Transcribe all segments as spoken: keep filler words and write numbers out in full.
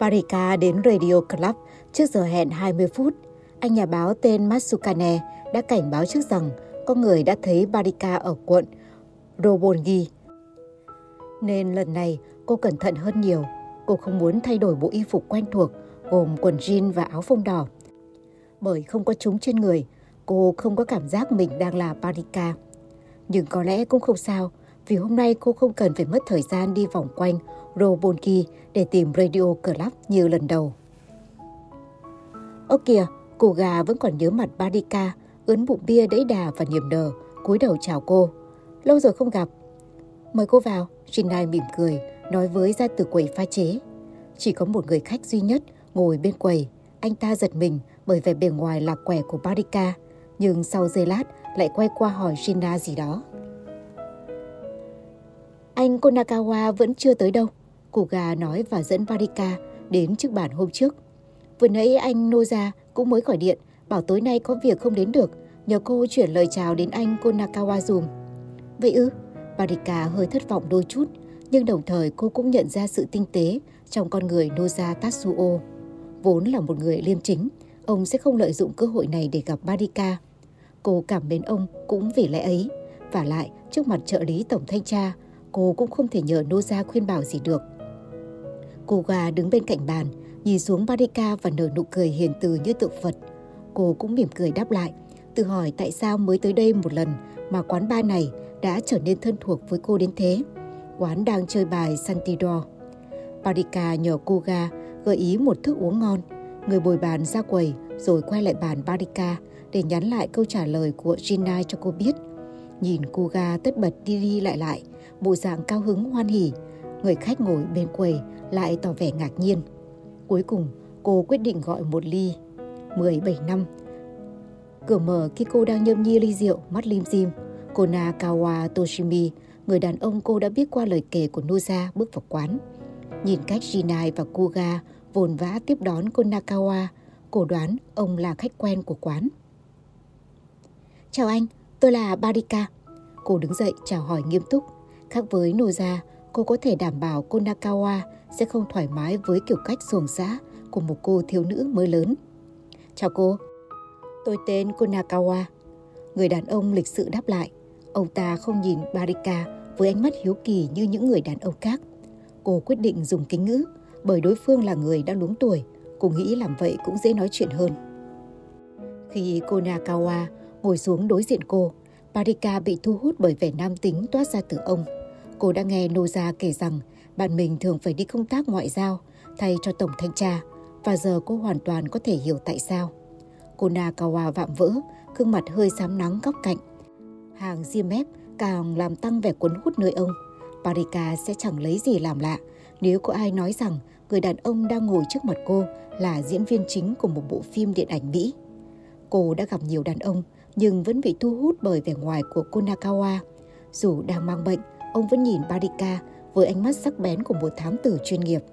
Barika đến Radio Club trước giờ hẹn hai mươi phút. Anh nhà báo tên Matsukane đã cảnh báo trước rằng có người đã thấy Barika ở quận Roppongi. Nên lần này cô cẩn thận hơn nhiều. Cô không muốn thay đổi bộ y phục quen thuộc gồm quần jean và áo phông đỏ. Bởi không có chúng trên người, cô không có cảm giác mình đang là Barika. Nhưng có lẽ cũng không sao, vì hôm nay cô không cần phải mất thời gian đi vòng quanh Roppongi để tìm Radio Club như lần đầu. Ơ kìa, cô gà vẫn còn nhớ mặt Barika, ướn bụng bia đẫy đà và niềm nở, cúi đầu chào cô. Lâu rồi không gặp. Mời cô vào, Jinai mỉm cười, nói với ra từ quầy pha chế. Chỉ có một người khách duy nhất ngồi bên quầy. Anh ta giật mình bởi vẻ bề ngoài lạc quẻ của Barika, nhưng sau giây lát lại quay qua hỏi Jinna gì đó. Anh Konakawa vẫn chưa tới đâu, cô gà nói và dẫn Barika đến trước bàn hôm trước. Vừa nãy anh Noza cũng mới gọi điện, bảo tối nay có việc không đến được, nhờ cô chuyển lời chào đến anh Konakawa dùm. Vậy ư? Barika hơi thất vọng đôi chút, nhưng đồng thời cô cũng nhận ra sự tinh tế trong con người Noza Tatsuo. Vốn là một người liêm chính, ông sẽ không lợi dụng cơ hội này để gặp Barika. Cô cảm mến ông cũng vì lẽ ấy. Vả lại, trước mặt trợ lý tổng thanh tra, cô cũng không thể nhờ Noza khuyên bảo gì được. Cô gà đứng bên cạnh bàn, nhìn xuống Barika và nở nụ cười hiền từ như tượng Phật. Cô cũng mỉm cười đáp lại, tự hỏi tại sao mới tới đây một lần mà quán bar này đã trở nên thân thuộc với cô đến thế. Quán đang chơi bài Santidor. Barika nhờ cô gà gợi ý một thức uống ngon. Người bồi bàn ra quầy rồi quay lại bàn Barika để nhắn lại câu trả lời của Jinai cho cô biết. Nhìn cô gà tất bật đi đi lại lại, bộ dạng cao hứng hoan hỉ. Người khách ngồi bên quầy lại tỏ vẻ ngạc nhiên. Cuối cùng cô quyết định gọi một ly mười bảy năm. Cửa mở khi cô đang nhâm nhi ly rượu, mắt lim dim. Konakawa Toshimi, người đàn ông cô đã biết qua lời kể của Noza, bước vào quán. Nhìn cách Jinai và Koga vồn vã tiếp đón Konakawa, cô đoán ông là khách quen của quán. Chào anh, tôi là Barika. Cô đứng dậy chào hỏi nghiêm túc. Khác với Noza, cô có thể đảm bảo Konakawa sẽ không thoải mái với kiểu cách xuồng xã của một cô thiếu nữ mới lớn. Chào cô, tôi tên Konakawa. Người đàn ông lịch sự đáp lại. Ông ta không nhìn Barika với ánh mắt hiếu kỳ như những người đàn ông khác. Cô quyết định dùng kính ngữ, bởi đối phương là người đã luống tuổi. Cô nghĩ làm vậy cũng dễ nói chuyện hơn. Khi Konakawa ngồi xuống đối diện cô, Barika bị thu hút bởi vẻ nam tính toát ra từ ông. Cô đã nghe Noza kể rằng bạn mình thường phải đi công tác ngoại giao thay cho tổng thanh tra, và giờ cô hoàn toàn có thể hiểu tại sao. Konakawa vạm vỡ, gương mặt hơi xám nắng góc cạnh. Hàng ria mép càng làm tăng vẻ cuốn hút nơi ông. Barika sẽ chẳng lấy gì làm lạ nếu có ai nói rằng người đàn ông đang ngồi trước mặt cô là diễn viên chính của một bộ phim điện ảnh Mỹ. Cô đã gặp nhiều đàn ông nhưng vẫn bị thu hút bởi vẻ ngoài của Konakawa. Dù đang mang bệnh, ông vẫn nhìn Barika với ánh mắt sắc bén của một thám tử chuyên nghiệp.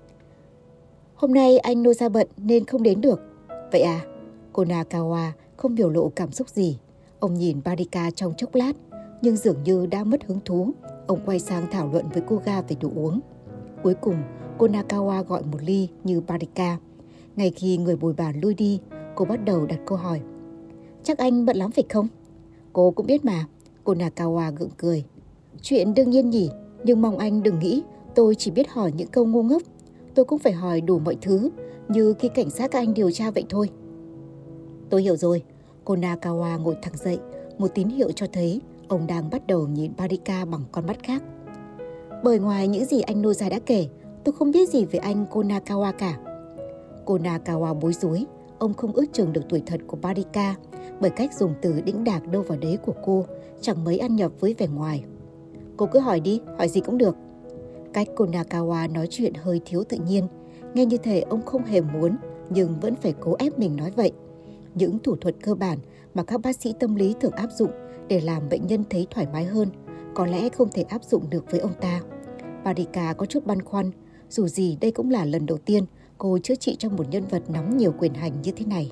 Hôm nay anh Noza bận nên không đến được. Vậy à? Konakawa không biểu lộ cảm xúc gì. Ông nhìn Barika trong chốc lát, nhưng dường như đã mất hứng thú. Ông quay sang thảo luận với cô ga về đồ uống. Cuối cùng, Konakawa gọi một ly như Barika. Ngay khi người bồi bàn lui đi, cô bắt đầu đặt câu hỏi. Chắc anh bận lắm phải không? Cô cũng biết mà. Konakawa gượng cười. Chuyện đương nhiên nhỉ, nhưng mong anh đừng nghĩ tôi chỉ biết hỏi những câu ngu ngốc. Tôi cũng phải hỏi đủ mọi thứ, như khi cảnh sát các anh điều tra vậy thôi. Tôi hiểu rồi. Konakawa ngồi thẳng dậy, một tín hiệu cho thấy ông đang bắt đầu nhìn Barika bằng con mắt khác. Bởi ngoài những gì anh Noza đã kể, tôi không biết gì về anh Konakawa cả. Konakawa bối rối, ông không ước chừng được tuổi thật của Barika bởi cách dùng từ đĩnh đạc đâu vào đấy của cô chẳng mấy ăn nhập với vẻ ngoài. Cô cứ hỏi đi, hỏi gì cũng được. Cách Konakawa nói chuyện hơi thiếu tự nhiên, nghe như thể ông không hề muốn nhưng vẫn phải cố ép mình nói vậy. Những thủ thuật cơ bản mà các bác sĩ tâm lý thường áp dụng để làm bệnh nhân thấy thoải mái hơn có lẽ không thể áp dụng được với ông ta. Barika có chút băn khoăn, dù gì đây cũng là lần đầu tiên cô chữa trị cho một nhân vật nắm nhiều quyền hành như thế này.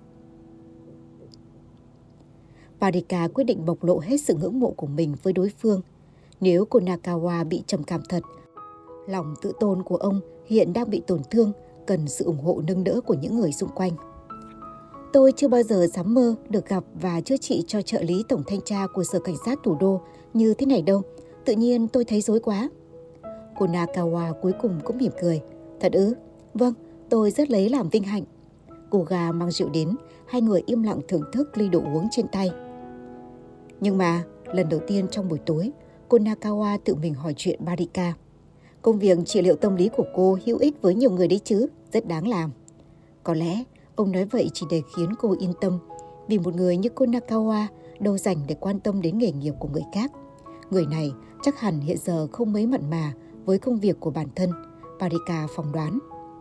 Barika quyết định bộc lộ hết sự ngưỡng mộ của mình với đối phương. Nếu Konakawa bị trầm cảm thật, Lòng tự tôn của ông hiện đang bị tổn thương, cần sự ủng hộ nâng đỡ của những người xung quanh. Tôi chưa bao giờ dám mơ được gặp và chữa trị cho trợ lý tổng thanh tra của Sở Cảnh sát thủ đô như thế này đâu. Tự nhiên tôi thấy rối quá. Cô Nakawa cuối cùng cũng mỉm cười. Thật ư? Vâng, tôi rất lấy làm vinh hạnh. Cô gà mang rượu đến, hai người im lặng thưởng thức ly đồ uống trên tay. Nhưng mà, lần đầu tiên trong buổi tối, cô Nakawa tự mình hỏi chuyện Barika. Công việc trị liệu tâm lý của cô hữu ích với nhiều người đấy chứ, rất đáng làm. Có lẽ ông nói vậy chỉ để khiến cô yên tâm, vì một người như cô Nakawa đâu dành để quan tâm đến nghề nghiệp của người khác. Người này chắc hẳn hiện giờ không mấy mặn mà với công việc của bản thân, Barika phỏng đoán.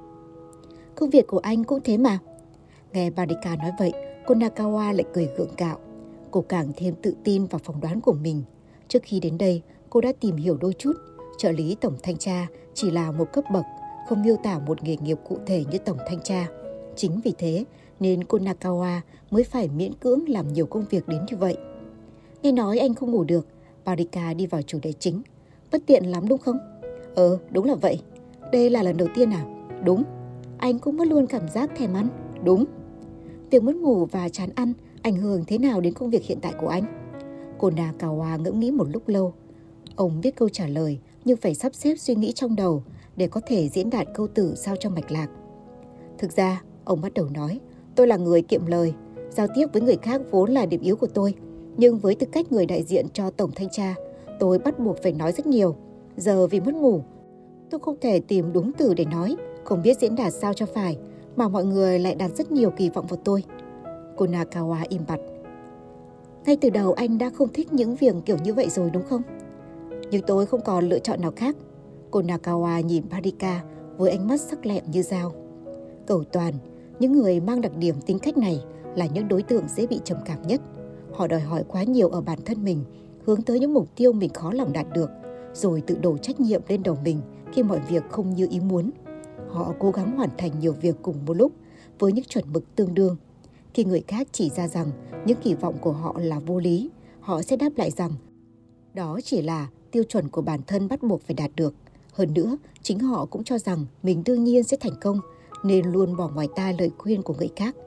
Công việc của anh cũng thế mà. Nghe Barika nói vậy, cô Nakawa lại cười gượng gạo. Cô càng thêm tự tin vào phỏng đoán của mình. Trước khi đến đây, cô đã tìm hiểu đôi chút. Trợ lý tổng thanh tra chỉ là một cấp bậc, không miêu tả một nghề nghiệp cụ thể như tổng thanh tra. Chính vì thế nên cô Nakawa mới phải miễn cưỡng làm nhiều công việc đến như vậy. Nghe nói anh không ngủ được, Barika đi vào chủ đề chính. Bất tiện lắm đúng không? Ờ, đúng là vậy. Đây là lần đầu tiên à? Đúng. Anh cũng mất luôn cảm giác thèm ăn? Đúng. Việc mất ngủ và chán ăn ảnh hưởng thế nào đến công việc hiện tại của anh? Cô Nakawa ngẫm nghĩ một lúc lâu. Ông biết câu trả lời nhưng phải sắp xếp suy nghĩ trong đầu để có thể diễn đạt câu từ sao cho mạch lạc. Thực ra, ông bắt đầu nói, tôi là người kiệm lời, giao tiếp với người khác vốn là điểm yếu của tôi. Nhưng với tư cách người đại diện cho tổng thanh tra, tôi bắt buộc phải nói rất nhiều. Giờ vì mất ngủ, tôi không thể tìm đúng từ để nói, không biết diễn đạt sao cho phải, mà mọi người lại đặt rất nhiều kỳ vọng vào tôi. Cô Nakawa im bặt. Ngay từ đầu anh đã không thích những việc kiểu như vậy rồi đúng không? Nhưng tôi không còn lựa chọn nào khác. Cô Nakawa nhìn Barika với ánh mắt sắc lẹm như dao. Cầu toàn, những người mang đặc điểm tính cách này là những đối tượng dễ bị trầm cảm nhất. Họ đòi hỏi quá nhiều ở bản thân mình, hướng tới những mục tiêu mình khó lòng đạt được, rồi tự đổ trách nhiệm lên đầu mình khi mọi việc không như ý muốn. Họ cố gắng hoàn thành nhiều việc cùng một lúc với những chuẩn mực tương đương. Khi người khác chỉ ra rằng những kỳ vọng của họ là vô lý, họ sẽ đáp lại rằng đó chỉ là tiêu chuẩn của bản thân bắt buộc phải đạt được. Hơn nữa, chính họ cũng cho rằng mình đương nhiên sẽ thành công, nên luôn bỏ ngoài tai lời khuyên của người khác.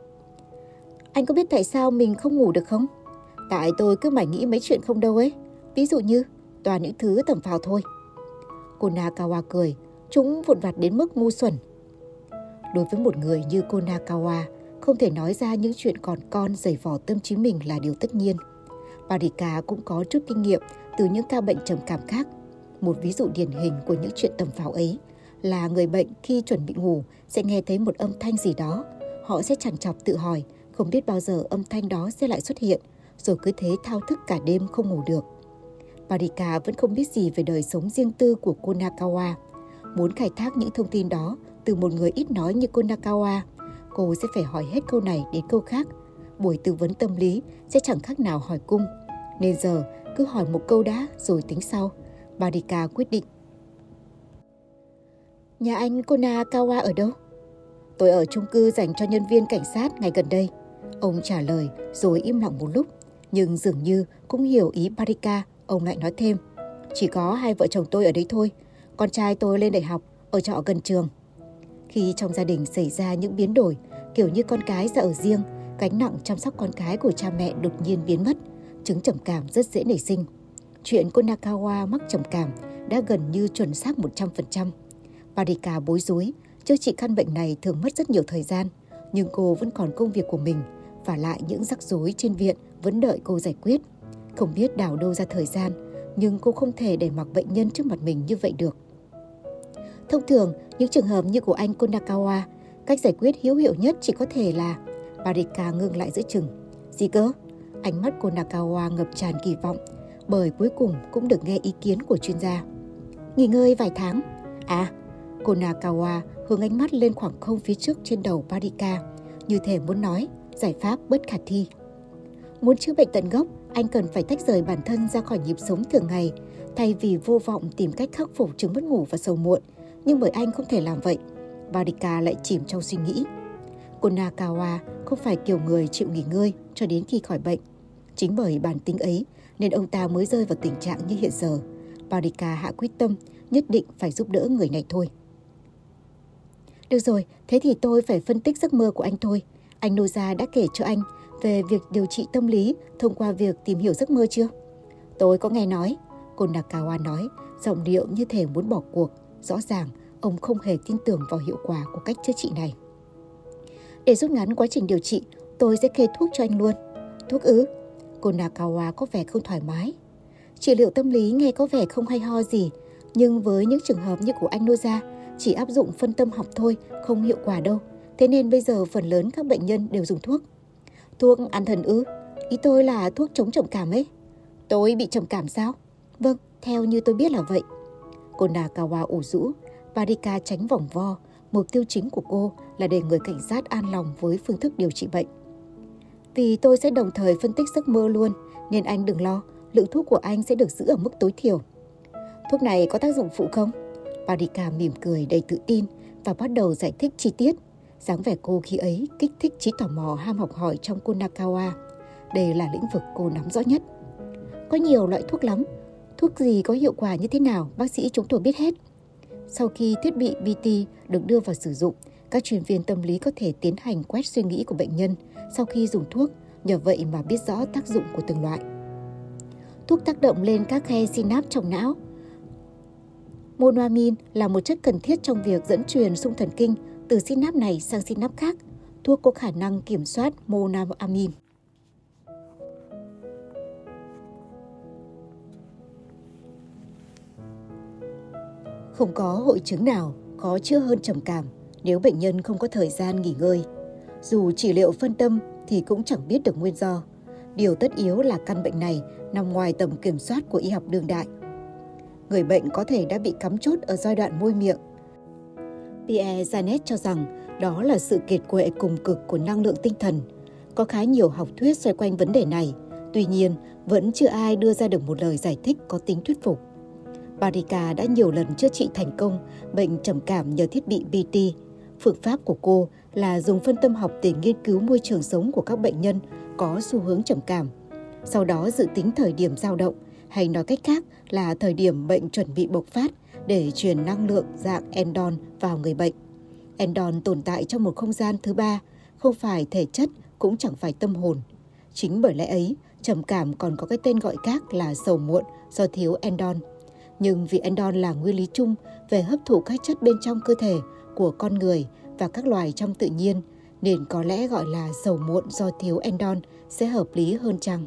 Anh có biết tại sao mình không ngủ được không? Tại tôi cứ mải nghĩ mấy chuyện không đâu ấy. Ví dụ như toàn những thứ tầm phào thôi. Cô Nakawa cười, chúng vụn vặt đến mức ngu xuẩn. Đối với một người như cô Nakawa, không thể nói ra những chuyện còn con dày vò tâm trí mình là điều tất nhiên. Barika cũng có chút kinh nghiệm từ những ca bệnh trầm cảm khác. Một ví dụ điển hình của những chuyện tầm phào ấy là người bệnh khi chuẩn bị ngủ sẽ nghe thấy một âm thanh gì đó. Họ sẽ trằn trọc tự hỏi không biết bao giờ âm thanh đó sẽ lại xuất hiện, rồi cứ thế thao thức cả đêm không ngủ được. Barika vẫn không biết gì về đời sống riêng tư của cô Nakawa. Muốn khai thác những thông tin đó từ một người ít nói như cô Nakawa, cô sẽ phải hỏi hết câu này đến câu khác. Buổi tư vấn tâm lý sẽ chẳng khác nào hỏi cung. Nên giờ cứ hỏi một câu đã rồi tính sau. Barika quyết định. Nhà anh cô Nakawa ở đâu? Tôi ở chung cư dành cho nhân viên cảnh sát ngày gần đây. Ông trả lời rồi im lặng một lúc. Nhưng dường như cũng hiểu ý Barika, ông lại nói thêm. Chỉ có hai vợ chồng tôi ở đấy thôi. Con trai tôi lên đại học, ở trọ gần trường. Khi trong gia đình xảy ra những biến đổi, kiểu như con cái ra ở riêng, gánh nặng chăm sóc con cái của cha mẹ đột nhiên biến mất, chứng trầm cảm rất dễ nảy sinh. Chuyện cô Nakawa mắc trầm cảm đã gần như chuẩn xác một trăm phần trăm. Barika bối rối, chữa trị căn bệnh này thường mất rất nhiều thời gian, nhưng cô vẫn còn công việc của mình, và lại những rắc rối trên viện vẫn đợi cô giải quyết. Không biết đào đâu ra thời gian, nhưng cô không thể để mặc bệnh nhân trước mặt mình như vậy được. Thông thường, những trường hợp như của anh cô Nakawa, cách giải quyết hữu hiệu nhất chỉ có thể là... Barika ngưng lại giữa chừng. Gì cơ? Ánh mắt cô Nakawa ngập tràn kỳ vọng, bởi cuối cùng cũng được nghe ý kiến của chuyên gia. Nghỉ ngơi vài tháng. À, cô Nakawa hướng ánh mắt lên khoảng không phía trước trên đầu Barika, như thể muốn nói giải pháp bất khả thi. Muốn chữa bệnh tận gốc, anh cần phải tách rời bản thân ra khỏi nhịp sống thường ngày, thay vì vô vọng tìm cách khắc phục chứng mất ngủ và sầu muộn. Nhưng bởi anh không thể làm vậy, Barika lại chìm trong suy nghĩ. Cô Nakawa không phải kiểu người chịu nghỉ ngơi cho đến khi khỏi bệnh. Chính bởi bản tính ấy nên ông ta mới rơi vào tình trạng như hiện giờ. Barika hạ quyết tâm nhất định phải giúp đỡ người này thôi. Được rồi, thế thì tôi phải phân tích giấc mơ của anh thôi. Anh Noza đã kể cho anh về việc điều trị tâm lý thông qua việc tìm hiểu giấc mơ chưa? Tôi có nghe nói, cô Nakawa nói, giọng điệu như thể muốn bỏ cuộc. Rõ ràng, ông không hề tin tưởng vào hiệu quả của cách chữa trị này. Để rút ngắn quá trình điều trị, tôi sẽ kê thuốc cho anh luôn. Thuốc ư? Cô Nakawa có vẻ không thoải mái. Trị liệu tâm lý nghe có vẻ không hay ho gì, nhưng với những trường hợp như của anh Noza, chỉ áp dụng phân tâm học thôi, không hiệu quả đâu. Thế nên bây giờ phần lớn các bệnh nhân đều dùng thuốc. Thuốc an thần ư? Ý tôi là thuốc chống trầm cảm ấy. Tôi bị trầm cảm sao? Vâng, theo như tôi biết là vậy. Cô Nakawa ủ rũ. Barika tránh vòng vo. Mục tiêu chính của cô là để người cảnh sát an lòng với phương thức điều trị bệnh. Vì tôi sẽ đồng thời phân tích giấc mơ luôn, nên anh đừng lo, lượng thuốc của anh sẽ được giữ ở mức tối thiểu. Thuốc này có tác dụng phụ không? Barika mỉm cười đầy tự tin và bắt đầu giải thích chi tiết. Dáng vẻ cô khi ấy kích thích trí tò mò ham học hỏi trong cô Nakawa. Đây là lĩnh vực cô nắm rõ nhất. Có nhiều loại thuốc lắm. Thuốc gì có hiệu quả như thế nào, bác sĩ chúng tôi biết hết. Sau khi thiết bị bê tê được đưa vào sử dụng, các chuyên viên tâm lý có thể tiến hành quét suy nghĩ của bệnh nhân sau khi dùng thuốc, nhờ vậy mà biết rõ tác dụng của từng loại. Thuốc tác động lên các khe synapse trong não. Monoamine là một chất cần thiết trong việc dẫn truyền xung thần kinh từ synapse này sang synapse khác. Thuốc có khả năng kiểm soát monoamine. Không có hội chứng nào khó chữa hơn trầm cảm nếu bệnh nhân không có thời gian nghỉ ngơi. Dù trị liệu phân tâm thì cũng chẳng biết được nguyên do. Điều tất yếu là căn bệnh này nằm ngoài tầm kiểm soát của y học đương đại. Người bệnh có thể đã bị cắm chốt ở giai đoạn môi miệng. Pierre Janet cho rằng đó là sự kiệt quệ cùng cực của năng lượng tinh thần. Có khá nhiều học thuyết xoay quanh vấn đề này, tuy nhiên vẫn chưa ai đưa ra được một lời giải thích có tính thuyết phục. Barika đã nhiều lần chữa trị thành công bệnh trầm cảm nhờ thiết bị bê tê. Phương pháp của cô là dùng phân tâm học để nghiên cứu môi trường sống của các bệnh nhân có xu hướng trầm cảm. Sau đó dự tính thời điểm dao động, hay nói cách khác là thời điểm bệnh chuẩn bị bộc phát để truyền năng lượng dạng endorphin vào người bệnh. Endorphin tồn tại trong một không gian thứ ba, không phải thể chất cũng chẳng phải tâm hồn. Chính bởi lẽ ấy, trầm cảm còn có cái tên gọi khác là sầu muộn do thiếu endorphin. Nhưng vì endorphin là nguyên lý chung về hấp thụ các chất bên trong cơ thể của con người và các loài trong tự nhiên, nên có lẽ gọi là sầu muộn do thiếu endorphin sẽ hợp lý hơn chăng?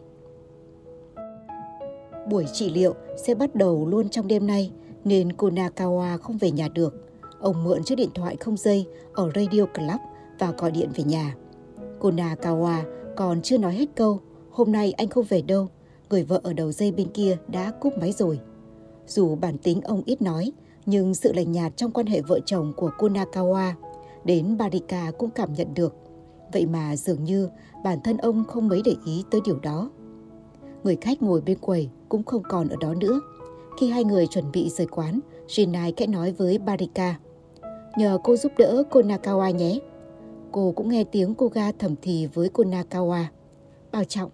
Buổi trị liệu sẽ bắt đầu luôn trong đêm nay, nên cô Nakawa không về nhà được. Ông mượn chiếc điện thoại không dây ở Radio Club và gọi điện về nhà. Cô Nakawa còn chưa nói hết câu, hôm nay anh không về đâu, người vợ ở đầu dây bên kia đã cúp máy rồi. Dù bản tính ông ít nói, nhưng sự lạnh nhạt trong quan hệ vợ chồng của cô Nakawa đến Barika cũng cảm nhận được. Vậy mà dường như bản thân ông không mấy để ý tới điều đó. Người khách ngồi bên quầy cũng không còn ở đó nữa. Khi hai người chuẩn bị rời quán, Jinai khẽ nói với Barika: "Nhờ cô giúp đỡ cô Nakawa nhé." Cô cũng nghe tiếng cô ga thầm thì với cô Nakawa: "Bảo trọng."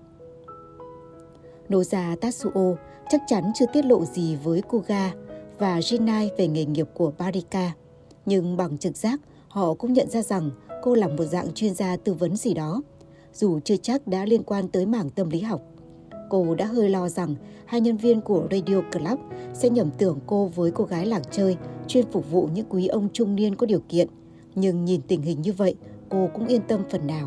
Noza Tatsuo chắc chắn chưa tiết lộ gì với cô ga và Jinai về nghề nghiệp của Barika. Nhưng bằng trực giác, họ cũng nhận ra rằng cô là một dạng chuyên gia tư vấn gì đó, dù chưa chắc đã liên quan tới mảng tâm lý học. Cô đã hơi lo rằng hai nhân viên của Radio Club sẽ nhầm tưởng cô với cô gái làng chơi chuyên phục vụ những quý ông trung niên có điều kiện. Nhưng nhìn tình hình như vậy, cô cũng yên tâm phần nào.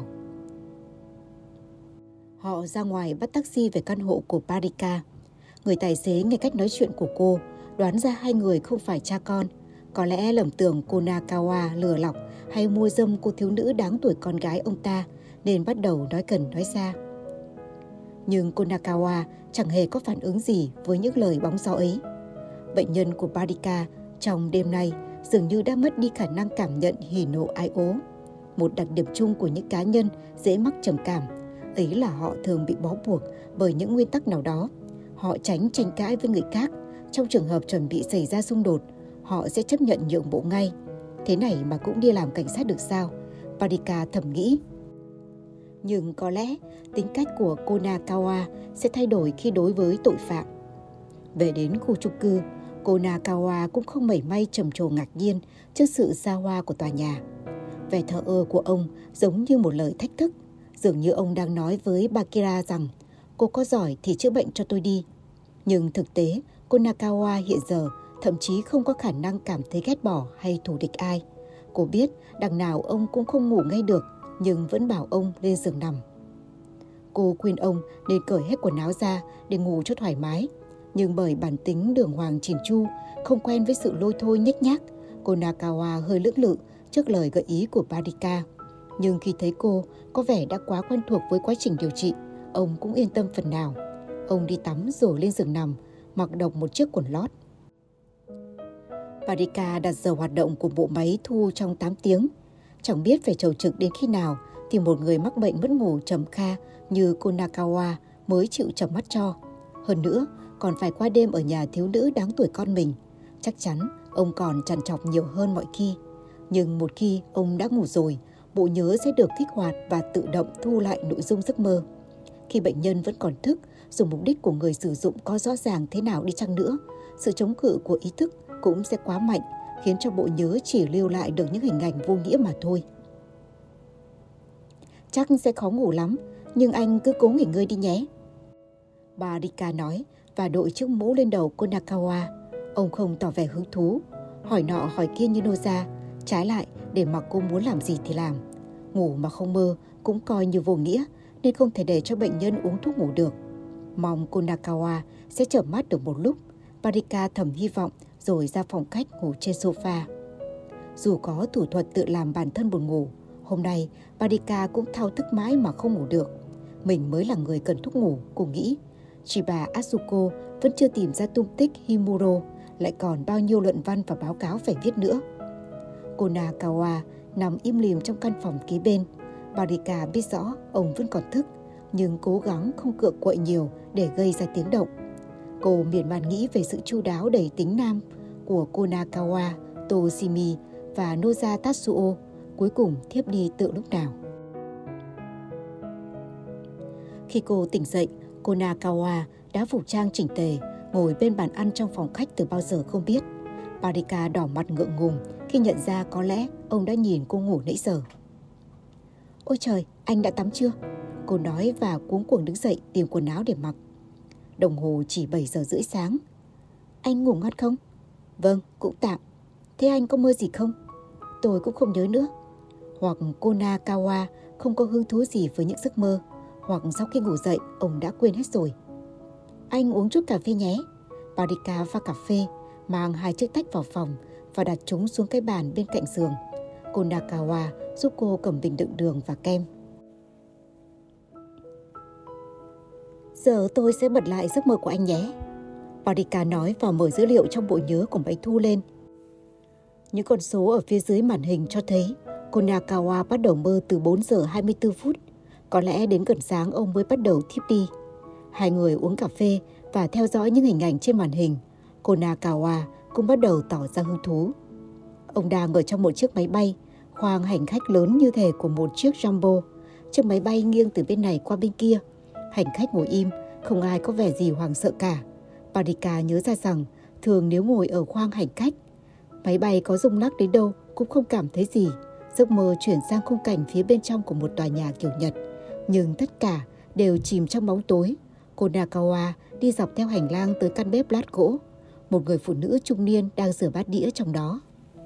Họ ra ngoài bắt taxi về căn hộ của Barika. Người tài xế nghe cách nói chuyện của cô, đoán ra hai người không phải cha con. Có lẽ lầm tưởng cô Nakawa lừa lọc hay mua dâm cô thiếu nữ đáng tuổi con gái ông ta, nên bắt đầu nói cần nói xa. Nhưng cô Nakawa chẳng hề có phản ứng gì với những lời bóng gió ấy. Bệnh nhân của Barika trong đêm nay dường như đã mất đi khả năng cảm nhận hỉ nộ ái ố. Một đặc điểm chung của những cá nhân dễ mắc trầm cảm ấy là họ thường bị bó buộc bởi những nguyên tắc nào đó. Họ tránh tranh cãi với người khác. Trong trường hợp chuẩn bị xảy ra xung đột, họ sẽ chấp nhận nhượng bộ ngay. Thế này mà cũng đi làm cảnh sát được sao? Barika thầm nghĩ. Nhưng có lẽ tính cách của cô Nakawa sẽ thay đổi khi đối với tội phạm. Về đến khu chung cư, Cô Nakawa cũng không mảy may trầm trồ ngạc nhiên trước sự xa hoa của tòa nhà. Vẻ thờ ơ của ông giống như một lời thách thức, dường như ông đang nói với Bakira rằng cô có giỏi thì chữa bệnh cho tôi đi. Nhưng thực tế, cô Nakawa hiện giờ thậm chí không có khả năng cảm thấy ghét bỏ hay thù địch ai. Cô biết đằng nào ông cũng không ngủ ngay được, nhưng vẫn bảo ông lên giường nằm. Cô khuyên ông nên cởi hết quần áo ra để ngủ cho thoải mái. Nhưng bởi bản tính đường hoàng chỉn chu, không quen với sự lôi thôi nhếch nhác, cô Nakawa hơi lưỡng lự trước lời gợi ý của Barika. Nhưng khi thấy cô có vẻ đã quá quen thuộc với quá trình điều trị, ông cũng yên tâm phần nào. Ông đi tắm rồi lên giường nằm, mặc độc một chiếc quần lót. Barika đặt giờ hoạt động của bộ máy thu trong tám tiếng. Chẳng biết phải chầu trực đến khi nào thì một người mắc bệnh mất ngủ trầm kha như cô Nakawa mới chịu chợp mắt cho. Hơn nữa, còn phải qua đêm ở nhà thiếu nữ đáng tuổi con mình. Chắc chắn ông còn trằn trọc nhiều hơn mọi khi. Nhưng một khi ông đã ngủ rồi, bộ nhớ sẽ được kích hoạt và tự động thu lại nội dung giấc mơ. Khi bệnh nhân vẫn còn thức, dù mục đích của người sử dụng có rõ ràng thế nào đi chăng nữa, sự chống cự của ý thức cũng sẽ quá mạnh, khiến cho bộ nhớ chỉ lưu lại được những hình ảnh vô nghĩa mà thôi. Chắc sẽ khó ngủ lắm, nhưng anh cứ cố nghỉ ngơi đi nhé. Barika nói và đội chiếc mũ lên đầu cô Nakawa. Ông không tỏ vẻ hứng thú, hỏi nọ hỏi kia như Noza, trái lại để mặc cô muốn làm gì thì làm. Ngủ mà không mơ cũng coi như vô nghĩa, nên không thể để cho bệnh nhân uống thuốc ngủ được. Mong cô Nakawa sẽ chợp mắt được một lúc, Barika thầm hy vọng rồi ra phòng khách ngủ trên sofa. Dù có thủ thuật tự làm bản thân buồn ngủ, hôm nay Barika cũng thao thức mãi mà không ngủ được. Mình mới là người cần thuốc ngủ, cô nghĩ. Chỉ bà Atsuko vẫn chưa tìm ra tung tích Himuro, lại còn bao nhiêu luận văn và báo cáo phải viết nữa. Cô Nakawa nằm im lìm trong căn phòng kế bên. Barika biết rõ ông vẫn còn thức, nhưng cố gắng không cựa quậy nhiều để gây ra tiếng động. Cô miên man nghĩ về sự chu đáo đầy tính nam của cô Nakawa, Toshimi và Noza Tatsuo, cuối cùng thiếp đi tự lúc nào. Khi cô tỉnh dậy, cô Nakawa đã phục trang chỉnh tề, ngồi bên bàn ăn trong phòng khách từ bao giờ không biết. Barika đỏ mặt ngượng ngùng khi nhận ra có lẽ ông đã nhìn cô ngủ nãy giờ. Ôi trời, anh đã tắm chưa? Cô nói và cuống cuồng đứng dậy tìm quần áo để mặc. Đồng hồ chỉ bảy giờ rưỡi sáng. Anh ngủ ngon không? Vâng, cũng tạm. Thế anh có mơ gì không? Tôi cũng không nhớ nữa. Hoặc cô Nakawa không có hứng thú gì với những giấc mơ, hoặc sau khi ngủ dậy ông đã quên hết rồi. Anh uống chút cà phê nhé. Barika pha cà phê, mang hai chiếc tách vào phòng và đặt chúng xuống cái bàn bên cạnh giường. Cô Nakawa giúp cô cầm bình đựng đường và kem. Giờ tôi sẽ bật lại giấc mơ của anh nhé. Barika nói và mở dữ liệu trong bộ nhớ của máy thu lên. Những con số ở phía dưới màn hình cho thấy cô Nakawa bắt đầu mơ từ bốn giờ hai mươi tư phút. Có lẽ đến gần sáng ông mới bắt đầu thiếp đi. Hai người uống cà phê và theo dõi những hình ảnh trên màn hình. Cô Nakawa cũng bắt đầu tỏ ra hứng thú. Ông đang ở trong một chiếc máy bay, khoang hành khách lớn như thể của một chiếc jumbo. Chiếc máy bay nghiêng từ bên này qua bên kia. Hành khách ngồi im, không ai có vẻ gì hoảng sợ cả. Barika nhớ ra rằng thường nếu ngồi ở khoang hành khách, máy bay có rung lắc đến đâu cũng không cảm thấy gì. Giấc mơ chuyển sang khung cảnh phía bên trong của một tòa nhà kiểu Nhật. Nhưng tất cả đều chìm trong bóng tối. Cô Nakawa đi dọc theo hành lang tới căn bếp lát gỗ. Một người phụ nữ trung niên đang rửa bát đĩa trong đó.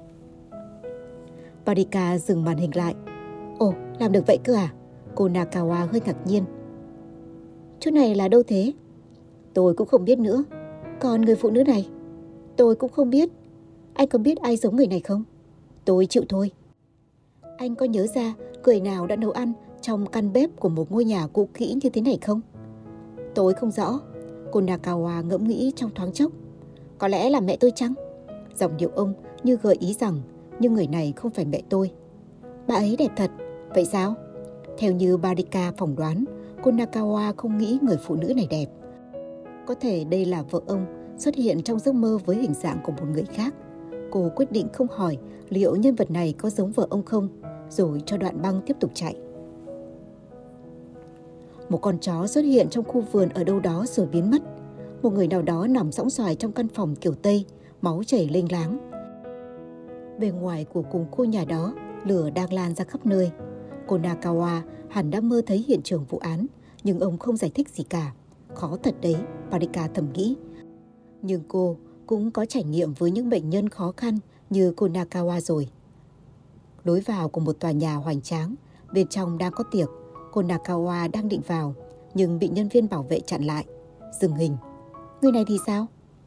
Barika dừng màn hình lại. Ồ, làm được vậy cơ à? Cô Nakawa hơi ngạc nhiên. Chỗ này là đâu thế? Tôi cũng không biết nữa. Còn người phụ nữ này? Tôi cũng không biết. Anh có biết ai giống người này không? Tôi chịu thôi. Anh có nhớ ra người nào đã nấu ăn trong căn bếp của một ngôi nhà cũ kỹ như thế này không? Tôi không rõ. Cô Nakawa ngẫm nghĩ trong thoáng chốc. Có lẽ là mẹ tôi chăng? Giọng điệu ông như gợi ý rằng nhưng người này không phải mẹ tôi. Bà ấy đẹp thật. Vậy sao? Theo như Barika phỏng đoán, cô Nakawa không nghĩ người phụ nữ này đẹp. Có thể đây là vợ ông xuất hiện trong giấc mơ với hình dạng của một người khác. Cô quyết định không hỏi liệu nhân vật này có giống vợ ông không, rồi cho đoạn băng tiếp tục chạy. Một con chó xuất hiện trong khu vườn ở đâu đó rồi biến mất. Một người nào đó nằm sõng soài trong căn phòng kiểu Tây, máu chảy lênh láng. Bên ngoài của cùng khu nhà đó, lửa đang lan ra khắp nơi. Konakawa hẳn đã mơ thấy hiện trường vụ án, nhưng ông không giải thích gì cả. Khó thật đấy, Marika thầm nghĩ. Nhưng cô cũng có trải nghiệm với những bệnh nhân khó khăn như Konakawa rồi. Lối vào của một tòa nhà hoành tráng, bên trong đang có tiệc. Konakawa đang định vào, nhưng bị nhân viên bảo vệ chặn lại. Dừng hình. Người này thì sao?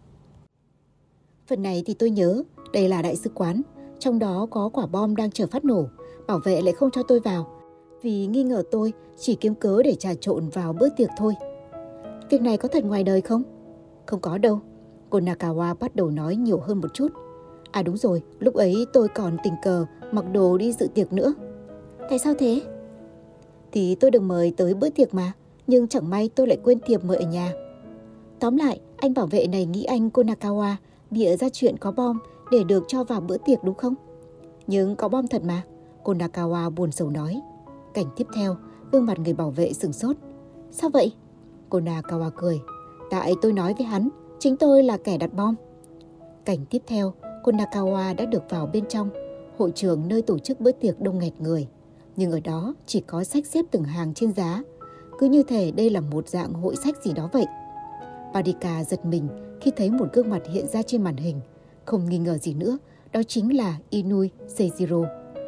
Phần này thì tôi nhớ, đây là đại sứ quán. Trong đó có quả bom đang chờ phát nổ. Bảo vệ lại không cho tôi vào, vì nghi ngờ tôi chỉ kiếm cớ để trà trộn vào bữa tiệc thôi. Việc này có thật ngoài đời không? Không có đâu. Konakawa bắt đầu nói nhiều hơn một chút. À đúng rồi, lúc ấy tôi còn tình cờ mặc đồ đi dự tiệc nữa. Tại sao thế? Thì tôi được mời tới bữa tiệc mà, nhưng chẳng may tôi lại quên thiệp mời ở nhà. Tóm lại, anh bảo vệ này nghĩ anh Konakawa bịa ra chuyện có bom để được cho vào bữa tiệc đúng không? Nhưng có bom thật mà, Konakawa buồn rầu nói. Cảnh tiếp theo, gương mặt người bảo vệ sửng sốt. Sao vậy? Konakawa cười. Tại tôi nói với hắn, chính tôi là kẻ đặt bom. Cảnh tiếp theo, Konakawa đã được vào bên trong, hội trường nơi tổ chức bữa tiệc đông nghẹt người. Nhưng ở đó chỉ có sách xếp từng hàng trên giá. Cứ như thể đây là một dạng hội sách gì đó vậy. Marika giật mình khi thấy một gương mặt hiện ra trên màn hình. Không nghi ngờ gì nữa, đó chính là Inui Seijiro.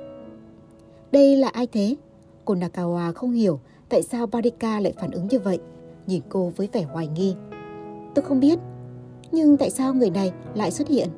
Đây là ai thế? Konakawa không hiểu tại sao Marika lại phản ứng như vậy. Nhìn cô với vẻ hoài nghi. Tôi không biết, nhưng tại sao người này lại xuất hiện?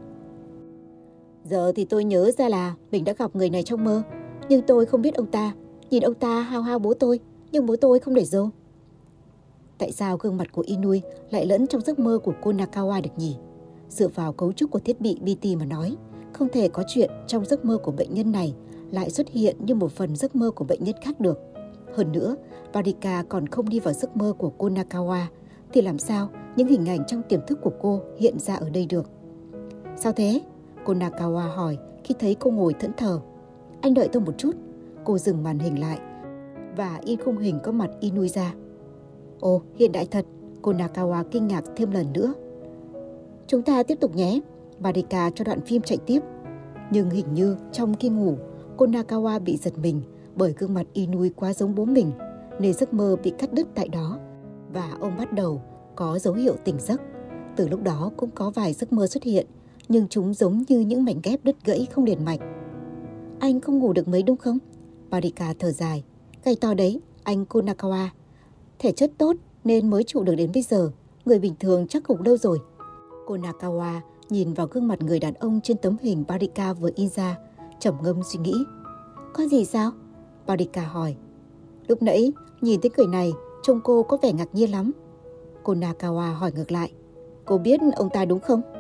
Giờ thì tôi nhớ ra là mình đã gặp người này trong mơ, nhưng tôi không biết ông ta. Nhìn ông ta hao hao bố tôi, nhưng bố tôi không để râu. Tại sao gương mặt của Inui lại lẫn trong giấc mơ của Konakawa được nhỉ? Dựa vào cấu trúc của thiết bị bê tê mà nói, không thể có chuyện trong giấc mơ của bệnh nhân này lại xuất hiện như một phần giấc mơ của bệnh nhân khác được. Hơn nữa, Marika còn không đi vào giấc mơ của Konakawa, thì làm sao những hình ảnh trong tiềm thức của cô hiện ra ở đây được? Sao thế? Konakawa hỏi khi thấy cô ngồi thẫn thờ. Anh đợi tôi một chút. Cô dừng màn hình lại và in khung hình có mặt Inui ra. Ồ, hiện đại thật. Konakawa kinh ngạc thêm lần nữa. Chúng ta tiếp tục nhé. Marika cho đoạn phim chạy tiếp. Nhưng hình như trong khi ngủ, Konakawa bị giật mình bởi gương mặt Inui quá giống bố mình, nên giấc mơ bị cắt đứt tại đó. Và ông bắt đầu có dấu hiệu tỉnh giấc. Từ lúc đó cũng có vài giấc mơ xuất hiện, nhưng chúng giống như những mảnh ghép đứt gãy không liền mạch. Anh không ngủ được mấy đúng không? Marika thở dài. Gay to đấy, anh Konakawa. Thể chất tốt nên mới trụ được đến bây giờ. Người bình thường chắc gục lâu rồi. Konakawa nhìn vào gương mặt người đàn ông trên tấm hình Marika vừa in ra, trầm ngâm suy nghĩ. Có gì sao? Marika hỏi. Lúc nãy nhìn thấy người này, trông cô có vẻ ngạc nhiên lắm. Konakawa hỏi ngược lại. Cô biết ông ta đúng không?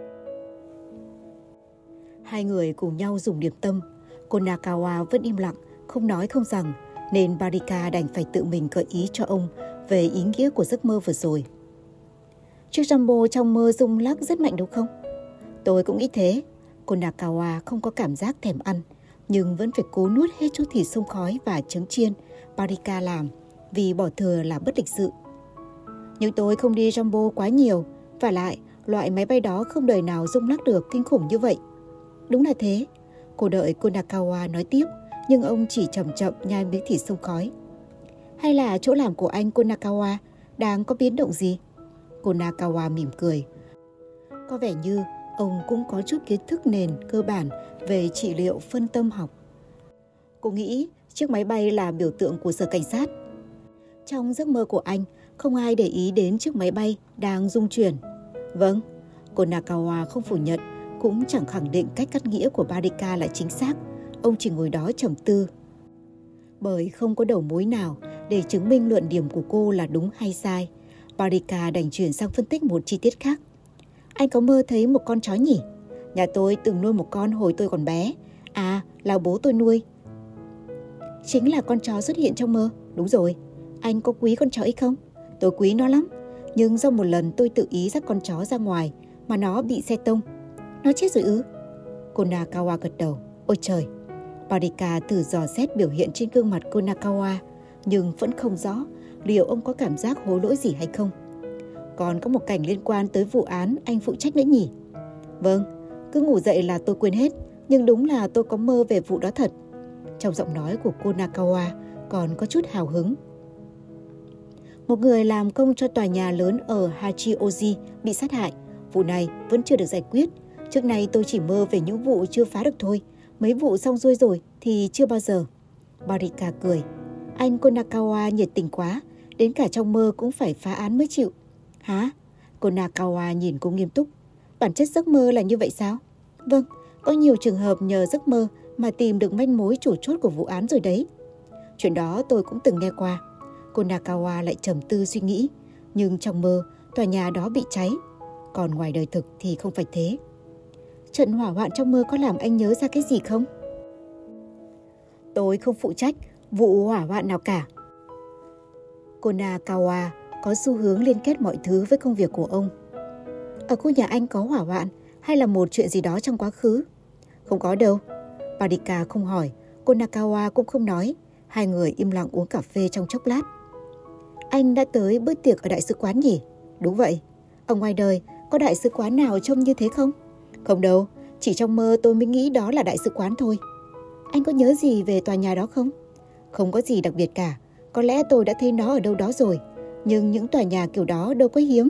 Hai người cùng nhau dùng điểm tâm. Konakawa vẫn im lặng, không nói không rằng, nên Marika đành phải tự mình gợi ý cho ông về ý nghĩa của giấc mơ vừa rồi. Chiếc Jumbo trong mơ rung lắc rất mạnh đúng không? Tôi cũng nghĩ thế. Konakawa không có cảm giác thèm ăn, nhưng vẫn phải cố nuốt hết chút thịt xông khói và trứng chiên Marika làm, vì bỏ thừa là bất lịch sự. Nhưng tôi không đi Jumbo quá nhiều, và lại loại máy bay đó không đời nào rung lắc được kinh khủng như vậy. Đúng là thế. Cô đợi Konakawa nói tiếp, nhưng ông chỉ chậm chậm nhai miếng thịt xông khói. Hay là chỗ làm của anh Konakawa đang có biến động gì? Konakawa mỉm cười. Có vẻ như ông cũng có chút kiến thức nền cơ bản về trị liệu phân tâm học. Cô nghĩ chiếc máy bay là biểu tượng của sở cảnh sát. Trong giấc mơ của anh, không ai để ý đến chiếc máy bay đang rung chuyển. Vâng, Konakawa không phủ nhận, cũng chẳng khẳng định cách cắt nghĩa của Marika là chính xác. Ông chỉ ngồi đó trầm tư. Bởi không có đầu mối nào để chứng minh luận điểm của cô là đúng hay sai, Marika đành chuyển sang phân tích một chi tiết khác. Anh có mơ thấy một con chó nhỉ? Nhà tôi từng nuôi một con hồi tôi còn bé. À, là bố tôi nuôi. Chính là con chó xuất hiện trong mơ. Đúng rồi. Anh có quý con chó ấy không? Tôi quý nó lắm. Nhưng do một lần tôi tự ý dắt con chó ra ngoài mà nó bị xe tông. Nó chết rồi ư? Konakawa gật đầu. Ôi trời! Marika thử dò xét biểu hiện trên gương mặt Konakawa, nhưng vẫn không rõ liệu ông có cảm giác hối lỗi gì hay không. Còn có một cảnh liên quan tới vụ án anh phụ trách nữa nhỉ? Vâng, cứ ngủ dậy là tôi quên hết, nhưng đúng là tôi có mơ về vụ đó thật. Trong giọng nói của cô Nakawa còn có chút hào hứng. Một người làm công cho tòa nhà lớn ở Hachioji bị sát hại. Vụ này vẫn chưa được giải quyết. Trước nay tôi chỉ mơ về những vụ chưa phá được thôi. Mấy vụ xong xuôi rồi thì chưa bao giờ. Barika cười. Anh Konakawa nhiệt tình quá. Đến cả trong mơ cũng phải phá án mới chịu. Hả? Konakawa nhìn cô nghiêm túc. Bản chất giấc mơ là như vậy sao? Vâng, có nhiều trường hợp nhờ giấc mơ mà tìm được manh mối chủ chốt của vụ án rồi đấy. Chuyện đó tôi cũng từng nghe qua. Konakawa lại trầm tư suy nghĩ. Nhưng trong mơ, tòa nhà đó bị cháy. Còn ngoài đời thực thì không phải thế. Trận hỏa hoạn trong mơ có làm anh nhớ ra cái gì không? Tôi không phụ trách vụ hỏa hoạn nào cả. Konakawa có xu hướng liên kết mọi thứ với công việc của ông. Ở khu nhà anh có hỏa hoạn hay là một chuyện gì đó trong quá khứ? Không có đâu. Barika không hỏi, Konakawa cũng không nói. Hai người im lặng uống cà phê trong chốc lát. Anh đã tới bữa tiệc ở đại sứ quán nhỉ? Đúng vậy. Ở ngoài đời có đại sứ quán nào trông như thế không? Không đâu, chỉ trong mơ tôi mới nghĩ đó là đại sứ quán thôi. Anh có nhớ gì về tòa nhà đó không? Không có gì đặc biệt cả. Có lẽ tôi đã thấy nó ở đâu đó rồi. Nhưng những tòa nhà kiểu đó đâu có hiếm.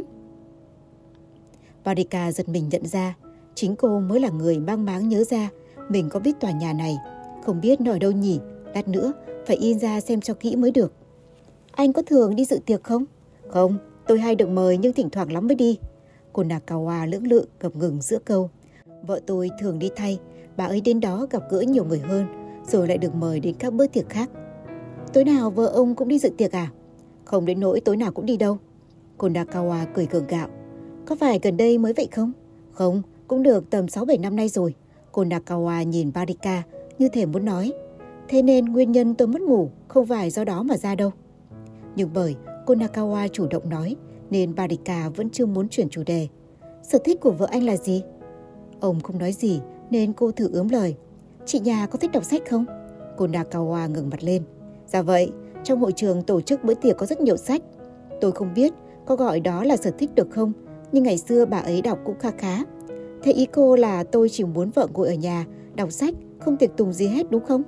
Barika giật mình nhận ra, chính cô mới là người mang máng nhớ ra mình có biết tòa nhà này. Không biết nó ở đâu nhỉ? Lát nữa phải in ra xem cho kỹ mới được. Anh có thường đi dự tiệc không? Không, tôi hay được mời nhưng thỉnh thoảng lắm mới đi. Cô Nakawa lưỡng lự ngập ngừng giữa câu. Vợ tôi thường đi thay, bà ấy đến đó gặp gỡ nhiều người hơn, rồi lại được mời đến các bữa tiệc khác. Tối nào vợ ông cũng đi dự tiệc à? Không đến nỗi tối nào cũng đi đâu. Cô Nakawa cười gượng gạo. Có phải gần đây mới vậy không? Không, cũng được tầm sáu bảy năm nay rồi. Cô Nakawa nhìn Barika như thể muốn nói. Thế nên nguyên nhân tôi mất ngủ không phải do đó mà ra đâu. Nhưng bởi cô Nakawa chủ động nói nên Barika vẫn chưa muốn chuyển chủ đề. Sở thích của vợ anh là gì? Ông không nói gì nên cô thử ướm lời. Chị nhà có thích đọc sách không? Cô Nakawa ngẩng mặt lên. Dạ vậy, trong hội trường tổ chức bữa tiệc có rất nhiều sách. Tôi không biết có gọi đó là sở thích được không, nhưng ngày xưa bà ấy đọc cũng khá khá. Thế ý cô là tôi chỉ muốn vợ ngồi ở nhà đọc sách, không tiệc tùng gì hết đúng không?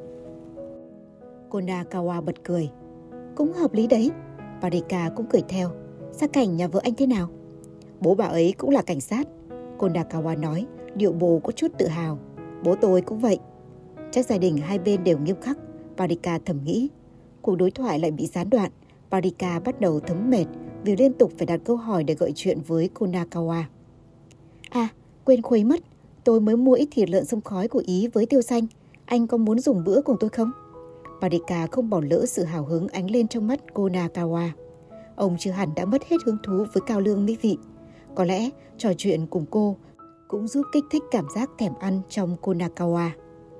Cô Nakawa bật cười. Cũng hợp lý đấy. Barika cũng cười theo. Gia cảnh nhà vợ anh thế nào? Bố bà ấy cũng là cảnh sát. Cô Nakawa nói, điệu bộ có chút tự hào. Bố tôi cũng vậy. Chắc gia đình hai bên đều nghiêm khắc. Barika thầm nghĩ. Cuộc đối thoại lại bị gián đoạn. Barika bắt đầu thấm mệt vì liên tục phải đặt câu hỏi để gợi chuyện với cô Nakawa. À, quên khuấy mất. Tôi mới mua ít thịt lợn xông khói của Ý với tiêu xanh. Anh có muốn dùng bữa cùng tôi không? Barika không bỏ lỡ sự hào hứng ánh lên trong mắt cô Nakawa. Ông chưa hẳn đã mất hết hứng thú với cao lương mỹ vị. Có lẽ trò chuyện cùng cô cũng giúp kích thích cảm giác thèm ăn trong cô Nakawa.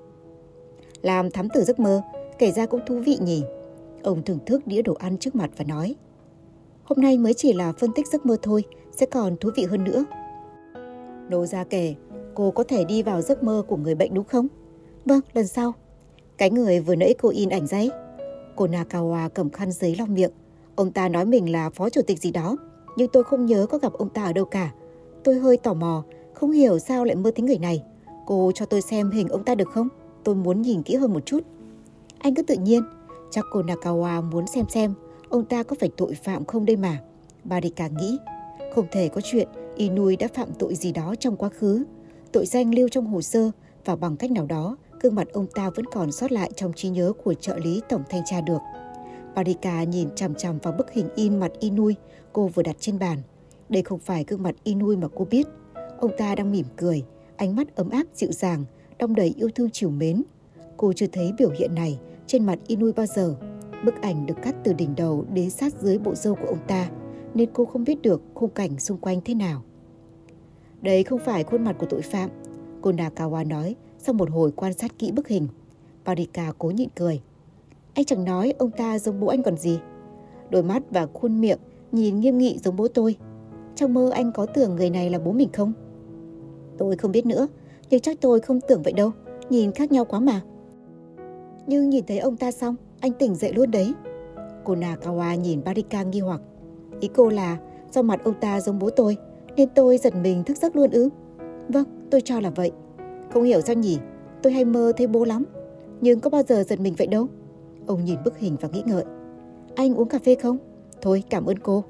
Làm thám tử giấc mơ, kể ra cũng thú vị nhỉ. Ông thưởng thức đĩa đồ ăn trước mặt và nói. Hôm nay mới chỉ là phân tích giấc mơ thôi, sẽ còn thú vị hơn nữa. Nô ra kể, cô có thể đi vào giấc mơ của người bệnh đúng không? Vâng, lần sau. Cái người vừa nãy cô in ảnh giấy. Cô Nakawa cầm khăn giấy lau miệng. Ông ta nói mình là phó chủ tịch gì đó, nhưng tôi không nhớ có gặp ông ta ở đâu cả. Tôi hơi tò mò, không hiểu sao lại mơ thấy người này. Cô cho tôi xem hình ông ta được không? Tôi muốn nhìn kỹ hơn một chút. Anh cứ tự nhiên. Chắc cô Nakawa muốn xem xem ông ta có phải tội phạm không đây mà. Barika nghĩ. Không thể có chuyện Inui đã phạm tội gì đó trong quá khứ. Tội danh lưu trong hồ sơ và bằng cách nào đó gương mặt ông ta vẫn còn sót lại trong trí nhớ của trợ lý tổng thanh tra được. Barika nhìn chằm chằm vào bức hình in mặt Inui cô vừa đặt trên bàn. Đây không phải gương mặt Inui mà cô biết. Ông ta đang mỉm cười, ánh mắt ấm áp dịu dàng, đong đầy yêu thương trìu mến. Cô chưa thấy biểu hiện này trên mặt Inui bao giờ. Bức ảnh được cắt từ đỉnh đầu đến sát dưới bộ râu của ông ta, nên cô không biết được khung cảnh xung quanh thế nào. Đây không phải khuôn mặt của tội phạm, cô Nakawa nói sau một hồi quan sát kỹ bức hình. Barika cố nhịn cười. Anh chẳng nói ông ta giống bố anh còn gì. Đôi mắt và khuôn miệng nhìn nghiêm nghị giống bố tôi. Trong mơ anh có tưởng người này là bố mình không? Tôi không biết nữa, nhưng chắc tôi không tưởng vậy đâu. Nhìn khác nhau quá mà. Nhưng nhìn thấy ông ta xong, anh tỉnh dậy luôn đấy. Cô Nakawa nhìn Barika nghi hoặc. Ý cô là do mặt ông ta giống bố tôi, nên tôi giật mình thức giấc luôn ư? Vâng, tôi cho là vậy. Không hiểu sao nhỉ, tôi hay mơ thấy bố lắm, nhưng có bao giờ giật mình vậy đâu. Ông nhìn bức hình và nghĩ ngợi. Anh uống cà phê không? Thôi, cảm ơn cô.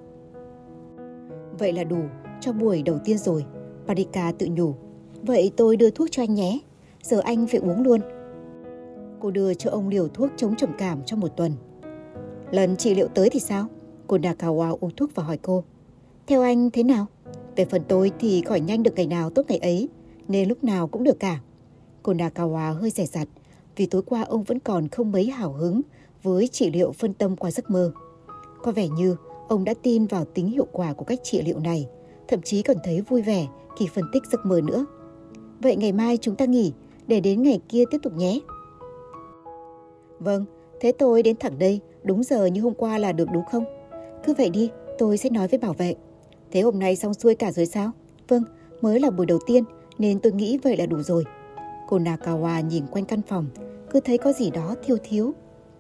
Vậy là đủ cho buổi đầu tiên rồi, Parika tự nhủ. Vậy tôi đưa thuốc cho anh nhé, giờ anh phải uống luôn. Cô đưa cho ông liều thuốc chống trầm cảm trong một tuần. Lần trị liệu tới thì sao? Cô Nakawa uống thuốc và hỏi cô. Theo anh thế nào? Về phần tôi thì khỏi nhanh được ngày nào tốt ngày ấy, nên lúc nào cũng được cả. Cô Nakawa hơi dè dặt, vì tối qua ông vẫn còn không mấy hào hứng với trị liệu phân tâm qua giấc mơ. Có vẻ như ông đã tin vào tính hiệu quả của cách trị liệu này, thậm chí còn thấy vui vẻ khi phân tích giấc mơ nữa. Vậy ngày mai chúng ta nghỉ, để đến ngày kia tiếp tục nhé. Vâng, thế tôi đến thẳng đây, đúng giờ như hôm qua là được đúng không? Cứ vậy đi, tôi sẽ nói với bảo vệ. Thế hôm nay xong xuôi cả rồi sao? Vâng, mới là buổi đầu tiên, nên tôi nghĩ vậy là đủ rồi. Cô Nakawa nhìn quanh căn phòng, cứ thấy có gì đó thiếu thiếu.